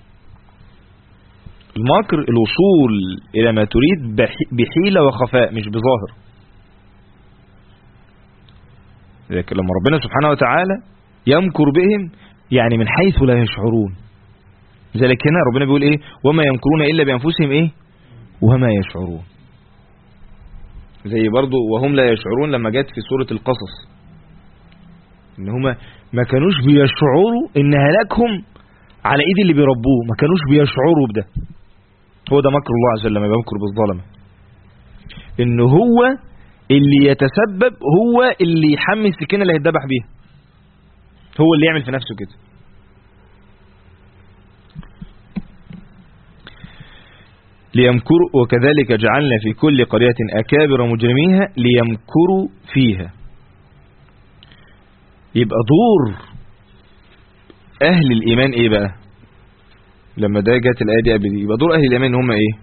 المكر الوصول الى ما تريد بحيلة وخفاء، مش بظاهر. لكن لما ربنا سبحانه وتعالى يمكر بهم يعني من حيث لا يشعرون. لذلك هنا ربنا بيقول ايه، وما يمكرون الا بانفسهم ايه، وما يشعرون. زي برضو وهم لا يشعرون لما جت في سورة القصص، ان هما ما كانوش بيشعروا ان هلاكهم على ايد اللي بيربوه، ما كانوش بيشعروا بده. هو ده مكر الله عز وجل لما بيمكر بالظلمة، ان هو اللي يتسبب، هو اللي يحمي السكينة اللي هيتذبح بيها، هو اللي يعمل في نفسه كده. ليمكروا. وكذلك جعلنا في كل قرية أكابر مجرميها ليمكروا فيها. يبقى دور أهل الإيمان إيه بقى؟ لما ده جت الآية دي قبل دي، يبقى دور أهل الإيمان هم إيه؟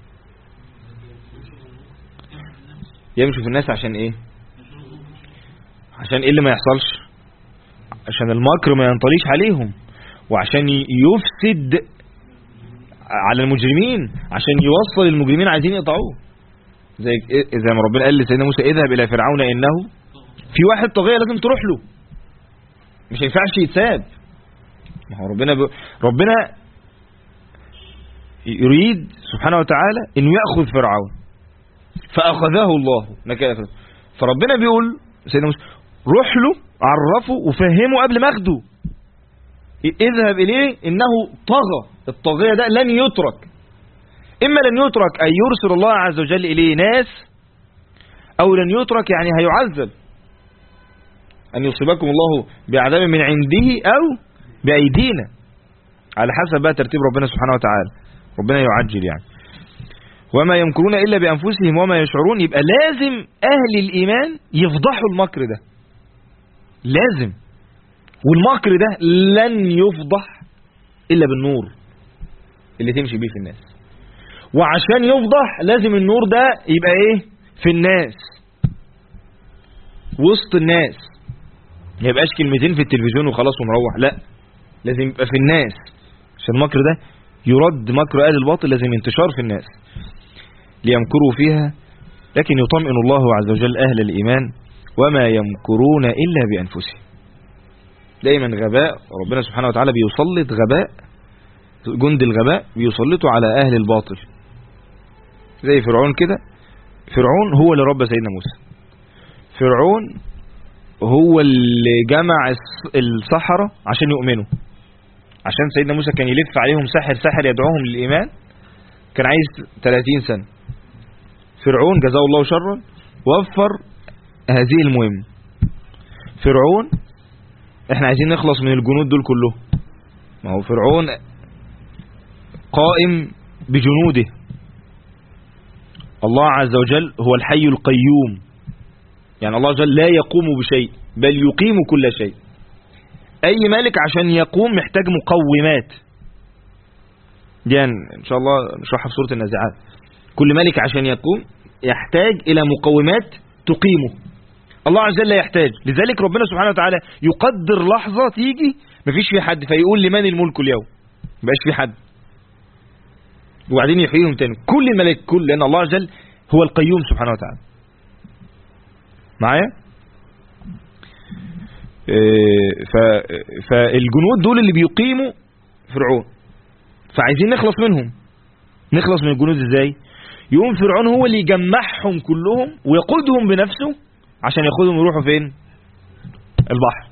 يمشوا في الناس عشان إيه؟ عشان إيه اللي ما يحصلش؟ عشان المكر ما ينطليش عليهم، وعشان يفسد على المجرمين، عشان يوصل المجرمين عايزين يقطعوه. زي ما ربنا قال لسيدنا موسى اذهب إلى فرعون إنه في واحد طاغية لازم تروح له، مش هينفعش يتساب. ما هو ربنا يريد سبحانه وتعالى انه يأخذ فرعون فأخذه الله نكاية. فربنا بيقول سيدنا موسى روح له عرفه وفهمه قبل ما اخده، اذهب إليه إنه طغى. الطاغية ده لن يترك، إما لن يترك أن يرسل الله عز وجل إليه ناس، أو لن يترك يعني هيعذب، أن يصيبكم الله بعذاب من عنده أو بأيدينا، على حسب بقى ترتيب ربنا سبحانه وتعالى. ربنا يعجل يعني. وما يمكرون إلا بأنفسهم وما يشعرون. يبقى لازم أهل الإيمان يفضحوا المكر ده، لازم. والمكر ده لن يفضح إلا بالنور اللي تمشي بيه في الناس. وعشان يفضح لازم النور ده يبقى إيه؟ في الناس، وسط الناس، ما يبقاش كلمتين في التلفزيون وخلاص ونروح، لا، لازم يبقى في الناس. عشان المكر ده يرد، مكر أهل الباطل لازم انتشار في الناس ليمكروا فيها. لكن يطمئن الله عز وجل أهل الإيمان وما يمكرون إلا بأنفسهم. دايما غباء ربنا سبحانه وتعالى بيسلط غباء، جند الغباء بيسلطوا على أهل الباطل، زي فرعون كده. فرعون هو اللي ربى سيدنا موسى، فرعون هو اللي جمع السحرة عشان يؤمنوا، عشان سيدنا موسى كان يلف عليهم ساحر يدعوهم للإيمان، كان عايز 30 سنة. فرعون جزاه الله شرا وفر هذه المهمة. فرعون احنا عايزين نخلص من الجنود دول كلهم، ما هو فرعون قائم بجنوده. الله عز وجل هو الحي القيوم، يعني الله عز وجل لا يقوم بشيء بل يقيم كل شيء. أي ملك عشان يقوم محتاج مقومات، دي يعني إن شاء الله نشرحها في سورة النازعات. كل ملك عشان يقوم يحتاج إلى مقومات تقيمه. الله عز وجل لا يحتاج، لذلك ربنا سبحانه وتعالى يقدر لحظة تيجي مفيش في حد فيقول لمن الملك اليوم، مبقاش في حد، وبعدين يحييهم تاني كل الملك كل، لأن الله عز وجل هو القيوم سبحانه وتعالى. معايا؟ فالجنود دول اللي بيقيموا فرعون، فعايزين نخلص منهم. نخلص من الجنود ازاي؟ يقوم فرعون هو اللي يجمعهم كلهم ويقودهم بنفسه عشان ياخدهم يروحوا فين؟ البحر.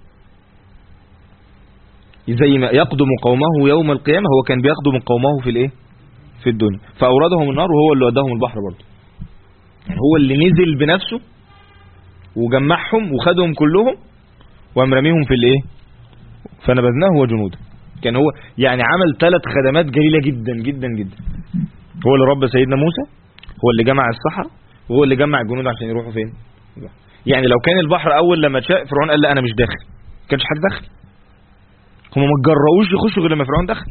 زي ما يقدم قومه يوم القيامة، هو كان بيقدم قومه في الايه؟ في الدنيا، فأوردهم النار وهو اللي وداهم البحر برضه. يعني هو اللي نزل بنفسه وجمعهم وخدهم كلهم وامرميهم في الايه؟ فنبذناه وجنوده. كان هو يعني عمل 3 خدمات جليلة جدا جدا جدا. هو اللي ربى سيدنا موسى، هو اللي جمع السحرة، وهو اللي جمع الجنود عشان يروحوا فين؟ يعني لو كان البحر اول لما اتشاء فرعون قال لا انا مش داخل، ما كانش حد داخل. هم ما اتجرؤوش يخشوا غير لما فرعون دخل،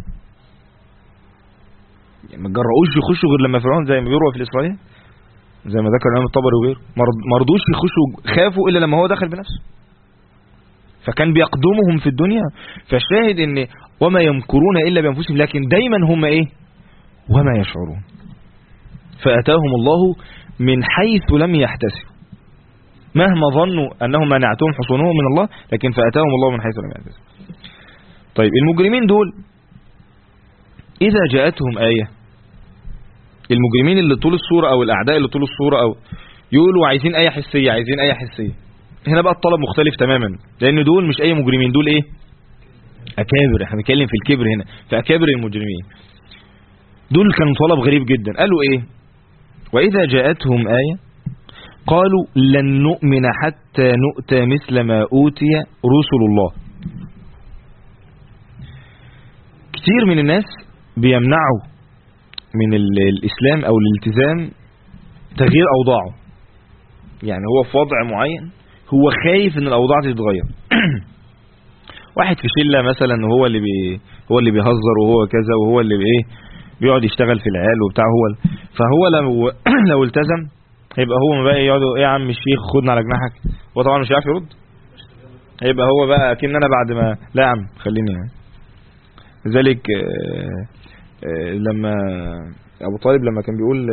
يعني ما اتجرؤوش يخشوا غير لما فرعون، زي ما بيروى في الإسرائيلية، زي ما ذكر الإمام الطبري وغيره، ما رضوش يخشوا، خافوا الا لما هو دخل بنفسه. فكان بيقدمهم في الدنيا. فالشاهد ان وما يمكرون الا بانفسهم، لكن دايما هم ايه؟ وما يشعرون. فاتاهم الله من حيث لم يحتسبوا، مهما ظنوا انهم منعتهم حصونهم من الله، لكن فاتاهم الله من حيث لم يحتسبوا. طيب المجرمين دول اذا جاءتهم آية، المجرمين اللي طول الصورة او الاعداء اللي طول الصورة او يقولوا عايزين آية حسية، عايزين آية حسية، هنا بقى الطلب مختلف تماما، لان دول مش اي مجرمين، دول ايه؟ اكابر. احنا بنتكلم في الكبر هنا، في اكابر المجرمين. دول كانوا طلب غريب جدا. قالوا ايه؟ واذا جاءتهم آية قالوا لن نؤمن حتى نؤتى مثل ما اوتي رسل الله. كتير من الناس بيمنعوا من الاسلام او الالتزام تغيير اوضاعه، يعني هو في وضع معين هو خايف ان الاوضاع تتغير واحد في شله مثلا وهو اللي هو اللي بيهزر وهو كذا وهو اللي بيقعد يشتغل في العيال وبتاع فهو لو لو التزم هيبقى هو بقى يقعد ايه يا عم الشيخ خدنا على جناحك. هو طبعا مش عارف يرد، هيبقى هو بقى اكن انا بعد ما لا يا عم خليني يعني. لذلك لما ابو طالب لما كان بيقول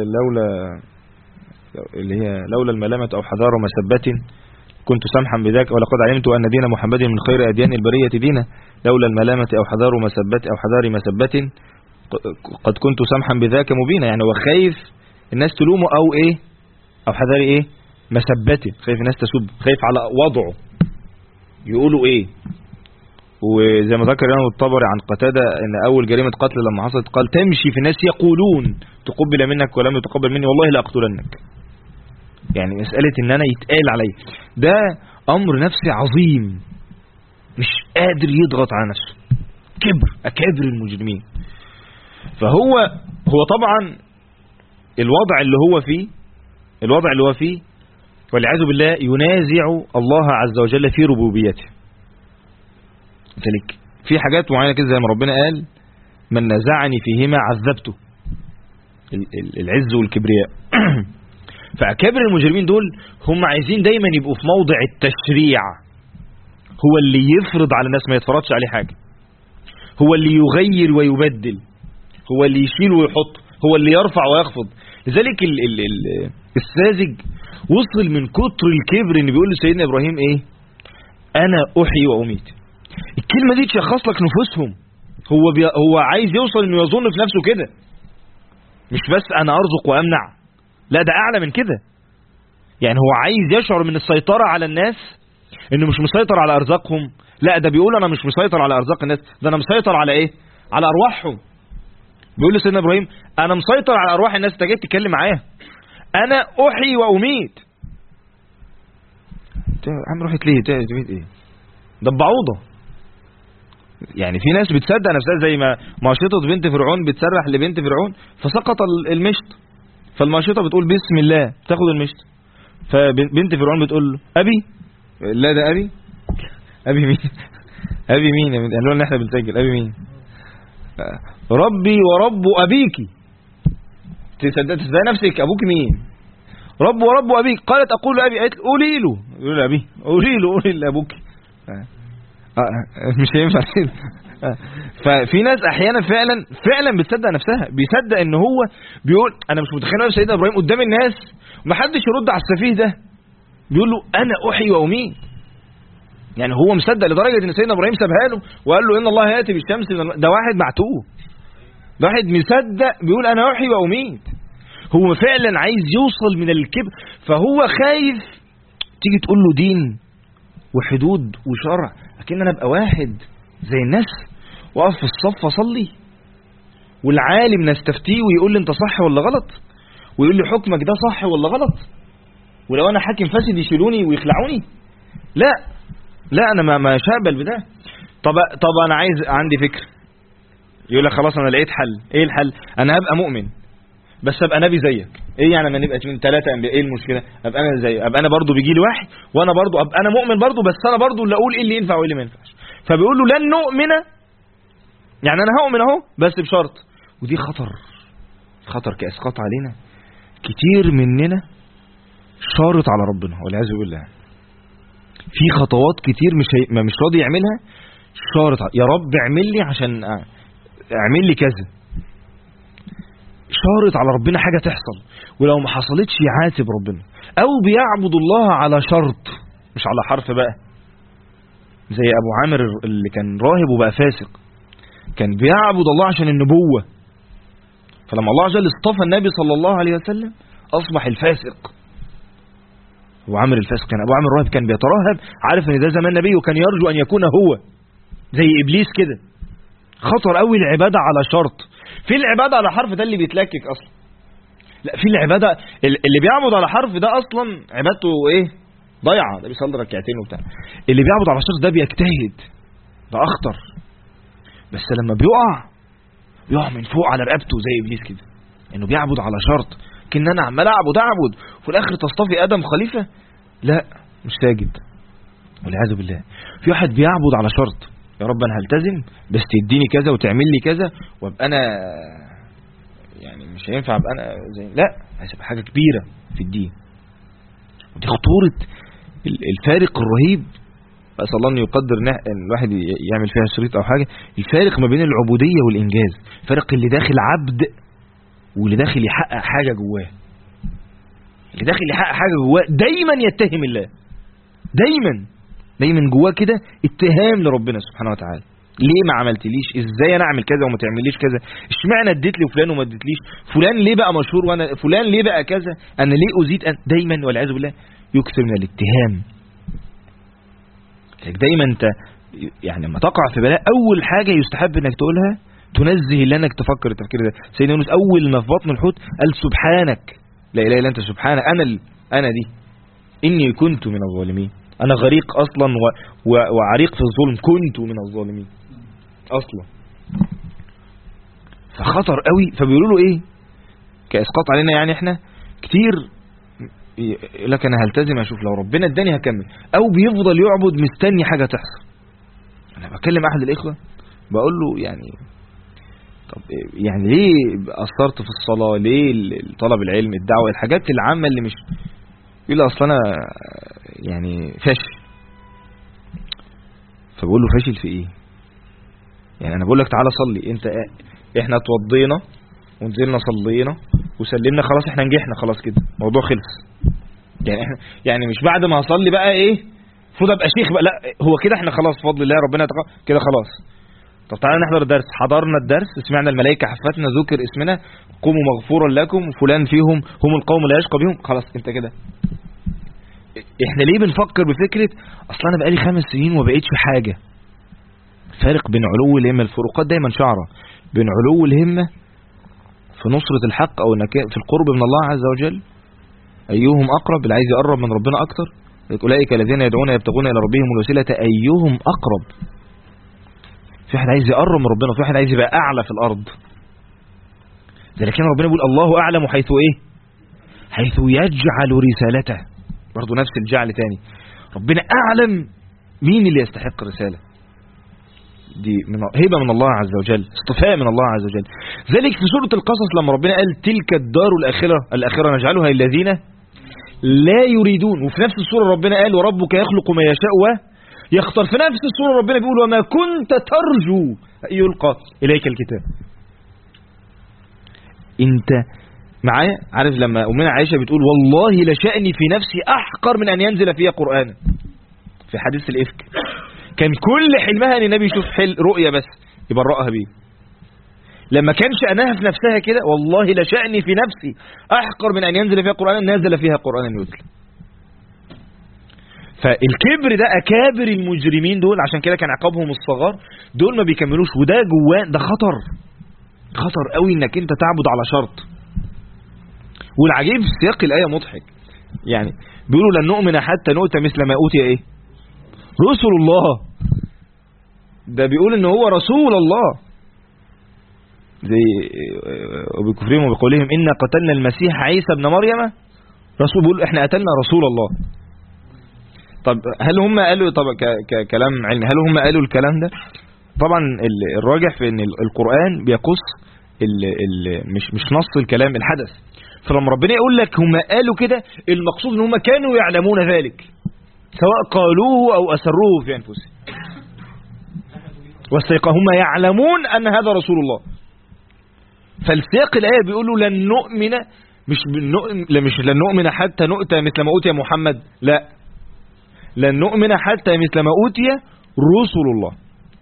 لولا الملامة او حذار مسبة كنت سمحا بذاك، ولقد علمت ان دين محمد من خير اديان البرية دينا، لولا الملامة او حذار مسبة او حذار مسبة قد كنت سمحا بذاك مبينا. يعني هو خايف الناس تلومه او ايه او حذار ايه مسبة، خايف الناس تسب، خايف على وضعه يقولوا ايه. وزي ما ذكر الإمام الطبري عن قتادة ان اول جريمة قتل لما حصلت قال تمشي في الناس يقولون تقبل منك ولم يتقبل مني والله لا اقتلنك. يعني مسألة ان انا يتقال علي ده امر نفسي عظيم، مش قادر يضغط على نفسه، كبر اكابر المجرمين. فهو طبعا الوضع اللي هو فيه والعياذ بالله ينازع الله عز وجل في ربوبيته. ذلك في حاجات معينة كده زي ما ربنا قال من نزعني فيهما عذبته، العز والكبرياء. فأكابر المجرمين دول هم عايزين دايما يبقوا في موضع التشريع، هو اللي يفرض على الناس ما يتفرضش عليه حاجة، هو اللي يغير ويبدل، هو اللي يشيل ويحط، هو اللي يرفع ويخفض. لذلك الساذج وصل من كتر الكبر ان بيقول لسيدنا ابراهيم ايه انا احيي واميت. الكلمة دي تشخص لك نفوسهم، هو عايز يوصل انه يظن في نفسه كده، مش بس انا ارزق وامنع، لا ده اعلى من كده. يعني هو عايز يشعر من السيطرة على الناس انه مش مسيطر على ارزاقهم، لا ده بيقول انا مش مسيطر على ارزاق الناس، ده انا مسيطر على ايه على ارواحهم. بيقول لسيدنا ابراهيم انا مسيطر على ارواح الناس. انت جاي تتكلم معايا انا احيي واميت، عم روحت ليه تميت ايه ده بعوضة. يعني في ناس بتصدق نفسها زي ما ماشطة بنت فرعون بتسرح لبنت فرعون فسقط المشط، فالماشطة بتقول بسم الله تاخد المشط، فبنت فرعون بتقول له ابي، لا ده ابي مين ابي مين قالوا لنا احنا بنسجل ابي مين ربي ورب ابيك. تصدق نفسك ابوك مين رب ورب ابيك. قالت اقول ابي، قالت قولي له، يقول له ابي قولي لابوك مش هينفع كده. ففي ناس احيانا فعلا بتصدق نفسها، بيصدق ان هو بيقول انا مش متخيل ان سيدنا ابراهيم قدام الناس ومحدش يرد على السفيه ده بيقول له انا احيي واميت. يعني هو مصدق لدرجه ان سيدنا ابراهيم سابها له وقال له ان الله ياتي بالشمس. ده واحد معتوه، ده واحد مصدق بيقول انا احيي واميت. هو فعلا عايز يوصل من الكبر، فهو خايف تيجي تقول له دين وحدود وشرع لكن انا ابقى واحد زي الناس واقف في الصف اصلي والعالم نستفتيه ويقول لي انت صح ولا غلط، ويقول لي حكمك ده صح ولا غلط، ولو انا حاكم فاسد يشيلوني ويخلعوني. لا انا ما شابل بده. طب انا عندي فكر، يقول لك خلاص انا لقيت حل. ايه الحل؟ انا هبقى مؤمن بس ابقى نبي زيك. ايه يعني ما نبقى من 3 انبياء؟ ايه المشكله؟ ابقى انا زي ابقى انا برضو بيجي لي وحي وانا برضو ابقى انا مؤمن برضو، بس انا برضو اللي اقول ايه اللي ينفع وايه اللي ما ينفعش. فبيقول له لن نؤمن، يعني انا هؤمن اهو بس بشرط. ودي خطر كاسقاط علينا. كتير مننا شارط على ربنا والعياذ بالله، في خطوات كتير مش راضي يعملها، شارط يا رب اعمل لي عشان اعمل لي كذا، شارط على ربنا حاجة تحصل، ولو ما حصلتش يعاتب ربنا. او بيعبد الله على شرط مش على حرف بقى، زي ابو عامر اللي كان راهب وبقى فاسق، كان بيعبد الله عشان النبوة، فلما الله عز وجل اصطفى النبي صلى الله عليه وسلم اصبح الفاسق. ابو عامر الفاسق كان ابو عامر الراهب كان بيترهب، عارف ان ده زمان نبي وكان يرجو ان يكون هو زي ابليس كده. خطر قوي العبادة على شرط. في العبادة على حرف ده اللي بيتلكك اصلا، لا في العبادة اللي بيعبد على حرف ده اصلا عبادته ايه ضيعة، ده بيصلي ركعتين وبتاع. اللي بيعبد على شرط ده بيجتهد، ده اخطر. بس لما بيقع من فوق على رقبته زي ابليس كده، انه بيعبد على شرط، كن انا عمال اعبد وفي الاخر تصطفي ادم خليفة، لا مش ساجد والعياذ بالله. في واحد بيعبد على شرط، يا رب انا هلتزم بس تديني كذا وتعمل لي كذا وابقى انا يعني مش هينفع ابقى انا زي لا، هتبقى حاجه كبيره في الدين. ودي خطوره الفارق الرهيب. اسال الله ان يقدر ان الواحد يعمل فيها شريط او حاجه. الفارق ما بين العبوديه والانجاز، الفارق اللي داخل عبد واللي داخل يحقق حاجه جواه. اللي داخل يحقق حاجه جواه دايما يتهم الله، دايما جواه كده اتهام لربنا سبحانه وتعالى. ليه ما عملتليش؟ ازاي انا اعمل كذا وما تعمليش كذا؟ اشمعنى اديت لي فلان وما اديتليش؟ فلان ليه بقى مشهور وانا فلان ليه بقى كذا؟ انا ليه ازيد؟ دايما والعياذ بالله يكثر من الاتهام. دايما انت يعني لما تقع في بلاء اول حاجه يستحب انك تقولها تنزه الله، انك تفكر التفكير ده. سيدنا يونس اول ما في بطن الحوت قال سبحانك لا اله الا انت، سبحانك انا دي اني كنت من الظالمين، انا غريق اصلا وعريق في الظلم، كنت من الظالمين اصلا. فخطر قوي. فبيقولوا له ايه كاسقاط علينا، يعني احنا كتير لك انا هلتزم اشوف لو ربنا اداني هكمل، او بيفضل يعبد مستني حاجه تحصل. انا بكلم احد الاخوه بقول له يعني طب يعني ليه اثرت في الصلاه؟ ليه طلب العلم، الدعوه، الحاجات العامه اللي مش يقول لي اصل انا يعني فاشل. فبقول له فاشل في ايه؟ يعني انا بقول لك تعالى صلي، انت احنا اتوضينا ونزلنا صلينا وسلمنا خلاص، احنا نجحنا خلاص كده الموضوع خلص. يعني احنا يعني مش بعد ما هصلي بقى ايه المفروض ابقى شيخ بقى، لا هو كده احنا خلاص بفضل الله ربنا كده خلاص. طب تعالى نحضر الدرس، حضرنا الدرس، سمعنا الملائكه حفتنا، ذكر اسمنا، قوموا مغفورا لكم، فلان فيهم هم القوم لا يشقى بهم، خلاص انت كده. احنا ليه بنفكر بفكره اصل انا بقالي 5 سنين وما بقيتش حاجه؟ فارق بين علو الهمه، الفروقات دايما شعره بين علو الهمه في نصره الحق او انك في القرب من الله عز وجل، ايهم اقرب، اللي عايز يقرب من ربنا اكتر، اولئك الذين يدعون يبتغون الى ربهم الوسيله ايهم اقرب. في واحد عايز يقرب من ربنا، في واحد عايز يبقى اعلى في الارض. لكن ربنا بيقول الله اعلم حيث ايه؟ حيث يجعل رسالته. برضه نفس الجعل تاني، ربنا اعلم مين اللي يستحق الرساله دي، من هبه من الله عز وجل، اصطفاء من الله عز وجل. ذلك في سوره القصص لما ربنا قال تلك الدار الاخره نجعلها للذين لا يريدون، وفي نفس السوره ربنا قال وربك يخلق ما يشاء ويختار. في نفس السوره ربنا بيقول وما كنت ترجو ان يلقى اليك الكتاب. انت معايا؟ عارف لما امنا عائشه بتقول والله لشأني في نفسي احقر من ان ينزل فيها قرآن، في حديث الافك كان كل حلمها ان النبي يشوف رؤيا بس يبرأها بيه. لما كان شأنها في نفسها كده والله لشأني في نفسي احقر من ان ينزل فيها قرآن، نزل فيها قرآن يتلى. فالكبر ده اكابر المجرمين دول، عشان كده كان عقابهم الصغار، دول ما بيكملوش. وده جواه ده خطر قوي انك انت تعبد على شرط. والعجيب في سياق الايه مضحك، يعني بيقولوا لن نؤمن حتى نؤتى مثل ما اوتي ايه رسل الله. ده بيقول ان هو رسول الله، زي وبكفرهم وبقولهم إنا قتلنا المسيح عيسى ابن مريم رسول. بيقول احنا قتلنا رسول الله. طب هل هم قالوا، طب ككلام علمي، هل هم قالوا الكلام ده؟ طبعا الراجح في ان القرآن بيقص مش نص الكلام، الحدث. فلما ربنا يقول لك هم قالوا كده، المقصود ان هم كانوا يعلمون ذلك سواء قالوه او اسروه في انفسهم، هم يعلمون ان هذا رسول الله. فالسياق الايه بيقولوا لن نؤمن، مش لن نؤمن حتى نؤتى مثل ما اوتي محمد، لا، لن نؤمن حتى مثل ما اوتي رسل الله.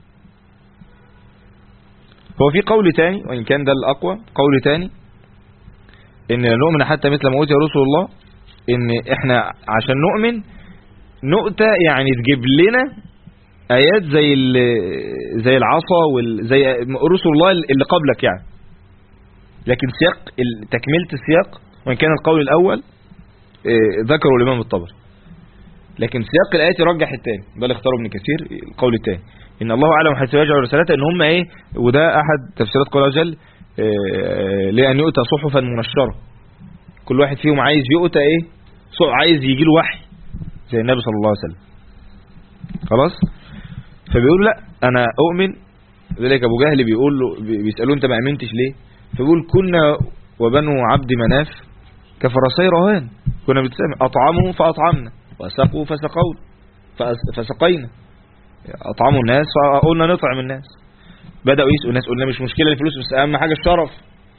هو في قول تاني وان كان ده الاقوى، قول تاني ان لن نؤمن حتى مثل ما اوتي رسل الله، ان احنا عشان نؤمن نؤتى يعني تجيب لنا ايات زي العصا زي رسل الله اللي قبلك يعني. لكن سياق تكمله السياق، وان كان القول الاول ذكره الامام الطبري، لكن سياق الايات يرجح الثاني، ده اللي اختاره ابن كثير، القول الثاني ان الله اعلم حيث يجعل رسالته، ان هم ايه، وده احد تفسيرات قوله عز وجل لان يؤتى صحفا منشره. كل واحد فيهم عايز يؤتى ايه، عايز يجي له وحي زي النبي صلى الله عليه وسلم. خلاص. فبيقول لا انا اؤمن. ذلك ابو جهل بيقول له، بيسالوه انت ما امنتش ليه؟ فبيقول كنا وبنو عبد مناف كفرسي رهان، كنا بنتسامح، اطعموا فاطعمنا وسقوا فسقينا، اطعموا الناس فقلنا نطعم الناس. بداوا يسالوا الناس، قلنا مش مشكله الفلوس، بس اهم حاجه الشرف.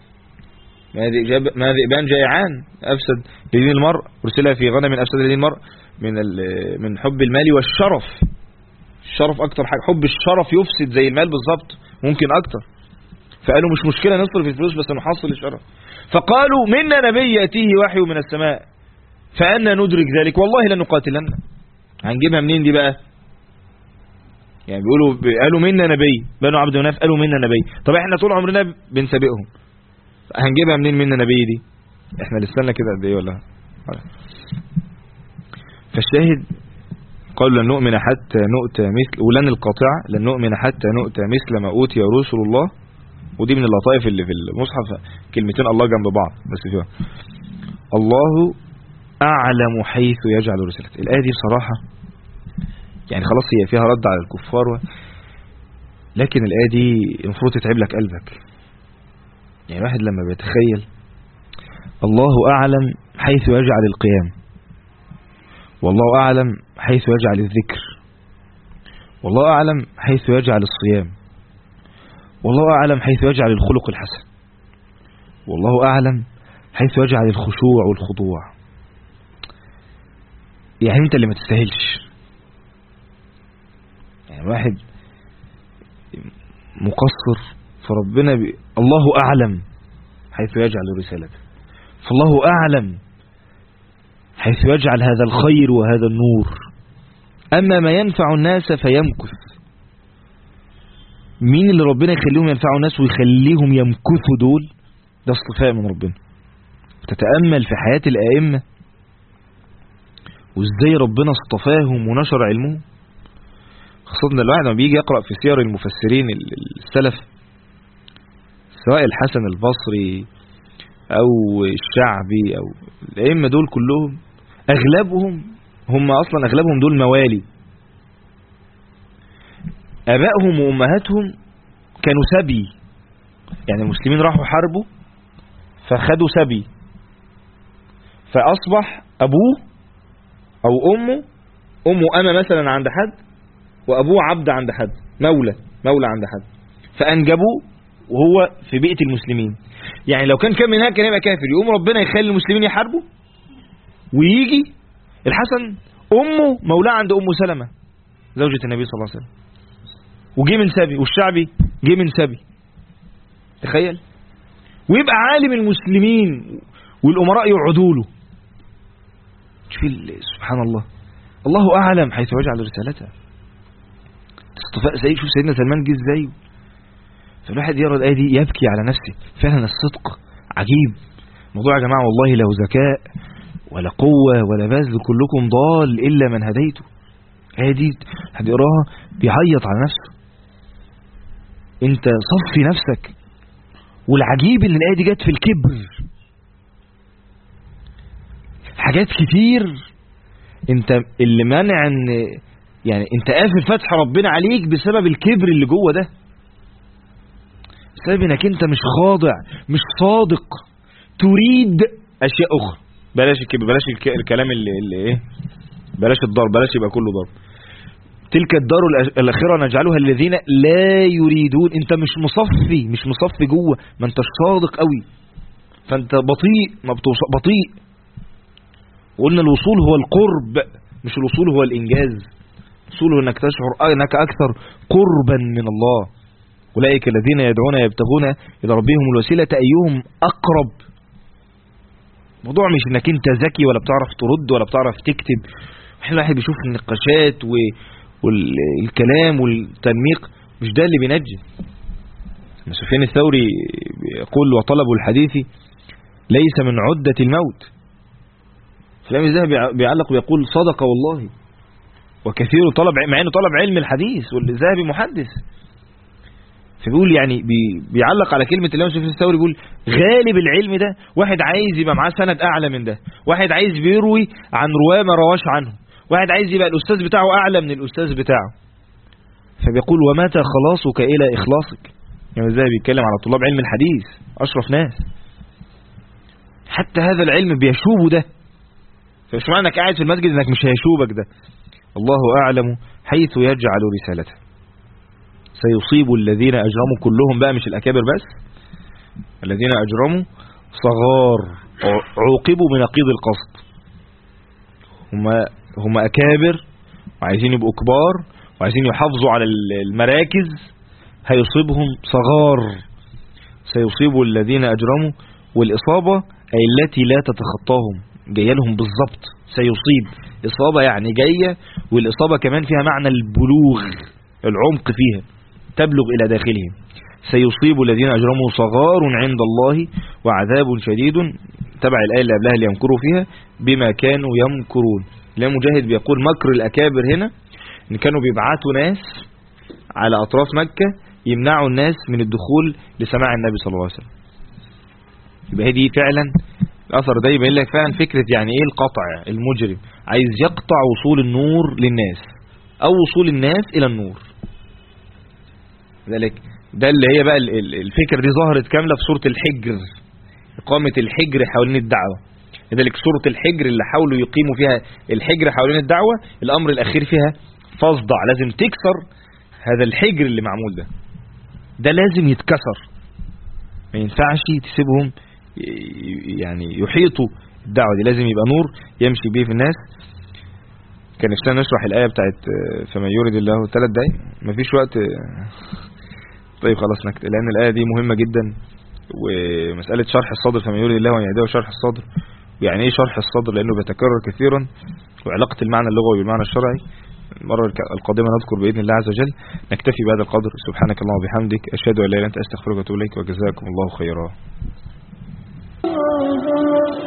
ما ذئبان جائعان افسد لدين المرء ارسلها في غنم افسد لدين المرء من حب المال والشرف. الشرف اكتر حاجه، حب الشرف يفسد زي المال بالظبط، ممكن اكتر. فقالوا مش مشكله نصرف الفلوس بس نحصل الشرف. فقالوا منا نبي ياتيه وحي من السماء فأنا ندرك ذلك والله لنقاتلن. هنجيبها منين دي بقى؟ يعني قالوا منا نبي، بنو عبد مناف قالوا منا نبي. طب احنا طول عمرنا بنسابقهم، هنجيبها منين منا نبي دي؟ احنا لسنا كده قد ايه ولا؟ فالشاهد قالوا لن نؤمن حتى نؤتى مثل، ولن القاطعة لن نؤمن حتى نؤتى مثل ما أوتي رسل الله. ودي من اللطائف اللي في المصحف، كلمتين الله جنب بعض بس فيها الله أعلم حيث يجعل رسالته. الآية دي بصراحة يعني خلاص هي فيها رد على الكفار لكن الآية دي المفروض تتعب لك قلبك. يعني واحد لما بيتخيل الله أعلم حيث يجعل القيام، والله أعلم حيث يجعل الذكر، والله أعلم حيث يجعل الصيام، والله أعلم حيث يجعل الخلق الحسن، والله أعلم حيث يجعل الخشوع والخضوع. يعني انت اللي ما تستاهلش. يعني واحد مقصر فربنا الله أعلم حيث يجعل رسالته، فالله أعلم حيث يجعل هذا الخير وهذا النور. أما ما ينفع الناس فيمكث. مين اللي ربنا يخليهم ينفعوا الناس ويخليهم يمكثوا دول؟ ده اصطفاء من ربنا. تتأمل في حياة الآئمة وازاي ربنا اصطفاهم ونشر علمهم. خاصة الواحد لما بيجي يقرأ في سير المفسرين السلف، سواء الحسن البصري او الشعبي او الائمه دول كلهم، اغلبهم هم اصلا اغلبهم دول موالي. ابائهم وامهاتهم كانوا سبي، يعني المسلمين راحوا حاربوا فخدوا سبي، فاصبح ابوه او امه أمه مثلا عند حد، وابوه عبد عند حد، مولى عند حد، فانجبوه وهو في بيئة المسلمين. يعني لو كان من هناك كان يبقى كافر، يقوم ربنا يخلي المسلمين يحاربوا، ويجي الحسن أمه مولاة عند أم سلمة زوجة النبي صلى الله عليه وسلم، وجي من سبي، والشعبي جه من سبي. تخيل. ويبقى عالم المسلمين والأمراء يقعدوا له. شوف سبحان الله، الله أعلم حيث يجعل رسالته. اصطفاء زي، شوف سيدنا سلمان جه ازاي. فالواحد يرى الآية دي يبكي على نفسه. فعلا الصدق عجيب. موضوع يا جماعة والله لو ذكاء ولا قوة ولا بذل كلكم ضال إلا من هديته. الآية دي حد يقراها بيعيط على نفسه. انت صفي نفسك. والعجيب ان الآية دي جت في الكبر. حاجات كتير انت اللي مانع ان يعني انت قافل فتح ربنا عليك بسبب الكبر اللي جوه ده، بسبب انك انت مش خاضع، مش صادق، تريد اشياء اخرى. بلاش الكبر، بلاش الكلام اللي ايه، بلاش الضرب، بلاش يبقى كله ضرب. تلك الدار الاخره نجعلها الذين لا يريدون. انت مش مصفي جوه، ما انتش صادق قوي، فانت بطيء، ما بتوصل، بطيء. وقلنا الوصول هو القرب، مش الوصول هو الانجاز. الوصول هو انك تشعر انك اكثر قربا من الله. اولئك الذين يدعون يبتغون الى ربهم الوسيله ايهم اقرب. الموضوع مش انك انت ذكي ولا بتعرف ترد ولا بتعرف تكتب. احنا الواحد بيشوف النقاشات والكلام والتنميق، مش ده اللي بينجي. سفيان الثوري يقول وطلب الحديث ليس من عدة الموت. الإمام الذهبي بيعلق ويقول صدق والله، وكثير طلب، مع انه طلب علم الحديث، والذهبي محدث. فبيقول يعني بيعلق على كلمة الإمام سفيان الثوري، بيقول غالب العلم ده واحد عايز يبقى معاه سند أعلى من ده، واحد عايز بيروي عن رواه ما رواش عنه، واحد عايز يبقى الأستاذ بتاعه أعلى من الأستاذ بتاعه. فبيقول ومتى خلاصك إلى إخلاصك. يعني ازاي بيتكلم على طلاب علم الحديث أشرف ناس، حتى هذا العلم بيشوبه ده. فمش معنى انك قاعد في المسجد انك مش هيشوبك ده. الله أعلم حيث يجعل رسالته. سيصيب الذين أجرموا كلهم بقى، مش الأكابر بس، الذين أجرموا صغار عوقبوا بنقيض القصد. هم أكابر وعايزين يبقوا كبار وعايزين يحافظوا على المراكز، هيصيبهم صغار. سيصيب الذين أجرموا، والإصابة أي التي لا تتخطاهم، جاية لهم بالضبط. سيصيب إصابة يعني جاية، والإصابة كمان فيها معنى البلوغ، العمق فيها تبلغ إلى داخلهم. سيصيب الذين أجرموا صغار عند الله وعذاب شديد، تبع الآية اللي قبلها اللي يمكروا فيها بما كانوا يمكرون. لا مجاهد بيقول مكر الأكابر هنا إن كانوا بيبعتوا ناس على أطراف مكة يمنعوا الناس من الدخول لسماع النبي صلى الله عليه وسلم. يبقى دي فعلا الأثر ده يبين لك فعلا فكرة يعني إيه القطع. المجرم عايز يقطع وصول النور للناس أو وصول الناس إلى النور. ذلك ده اللي هي بقى الفكرة دي ظهرت كاملة في سورة الحجر، إقامة الحجر حوالين الدعوة. لذلك سورة الحجر اللي حاولوا يقيموا فيها الحجر حوالين الدعوة، الأمر الأخير فيها فاصدع، لازم تكسر هذا الحجر اللي معمول ده لازم يتكسر. ما ينفعش تسيبهم يعني يحيطوا الدعوة دي، لازم يبقى نور يمشي به في الناس. كان نفسنا نشرح الآية بتاعت فمن يريد الله 3 دقايق، مفيش وقت. طيب خلاص نكتب، لأن الآية دي مهمة جدا. ومسألة شرح الصدر فمن يريد الله ويهديه شرح الصدر، ويعني ايه شرح الصدر لأنه بيتكرر كثيرا، وعلاقة المعنى اللغوي بالمعنى الشرعي. المرة القادمة نذكر بإذن الله عز وجل. نكتفي بهذا القدر. سبحانك اللهم وبحمدك، أشهد أن لا إله إلا أنت، أستغفرك وأتوب إليك، وجزاكم الله خيرا.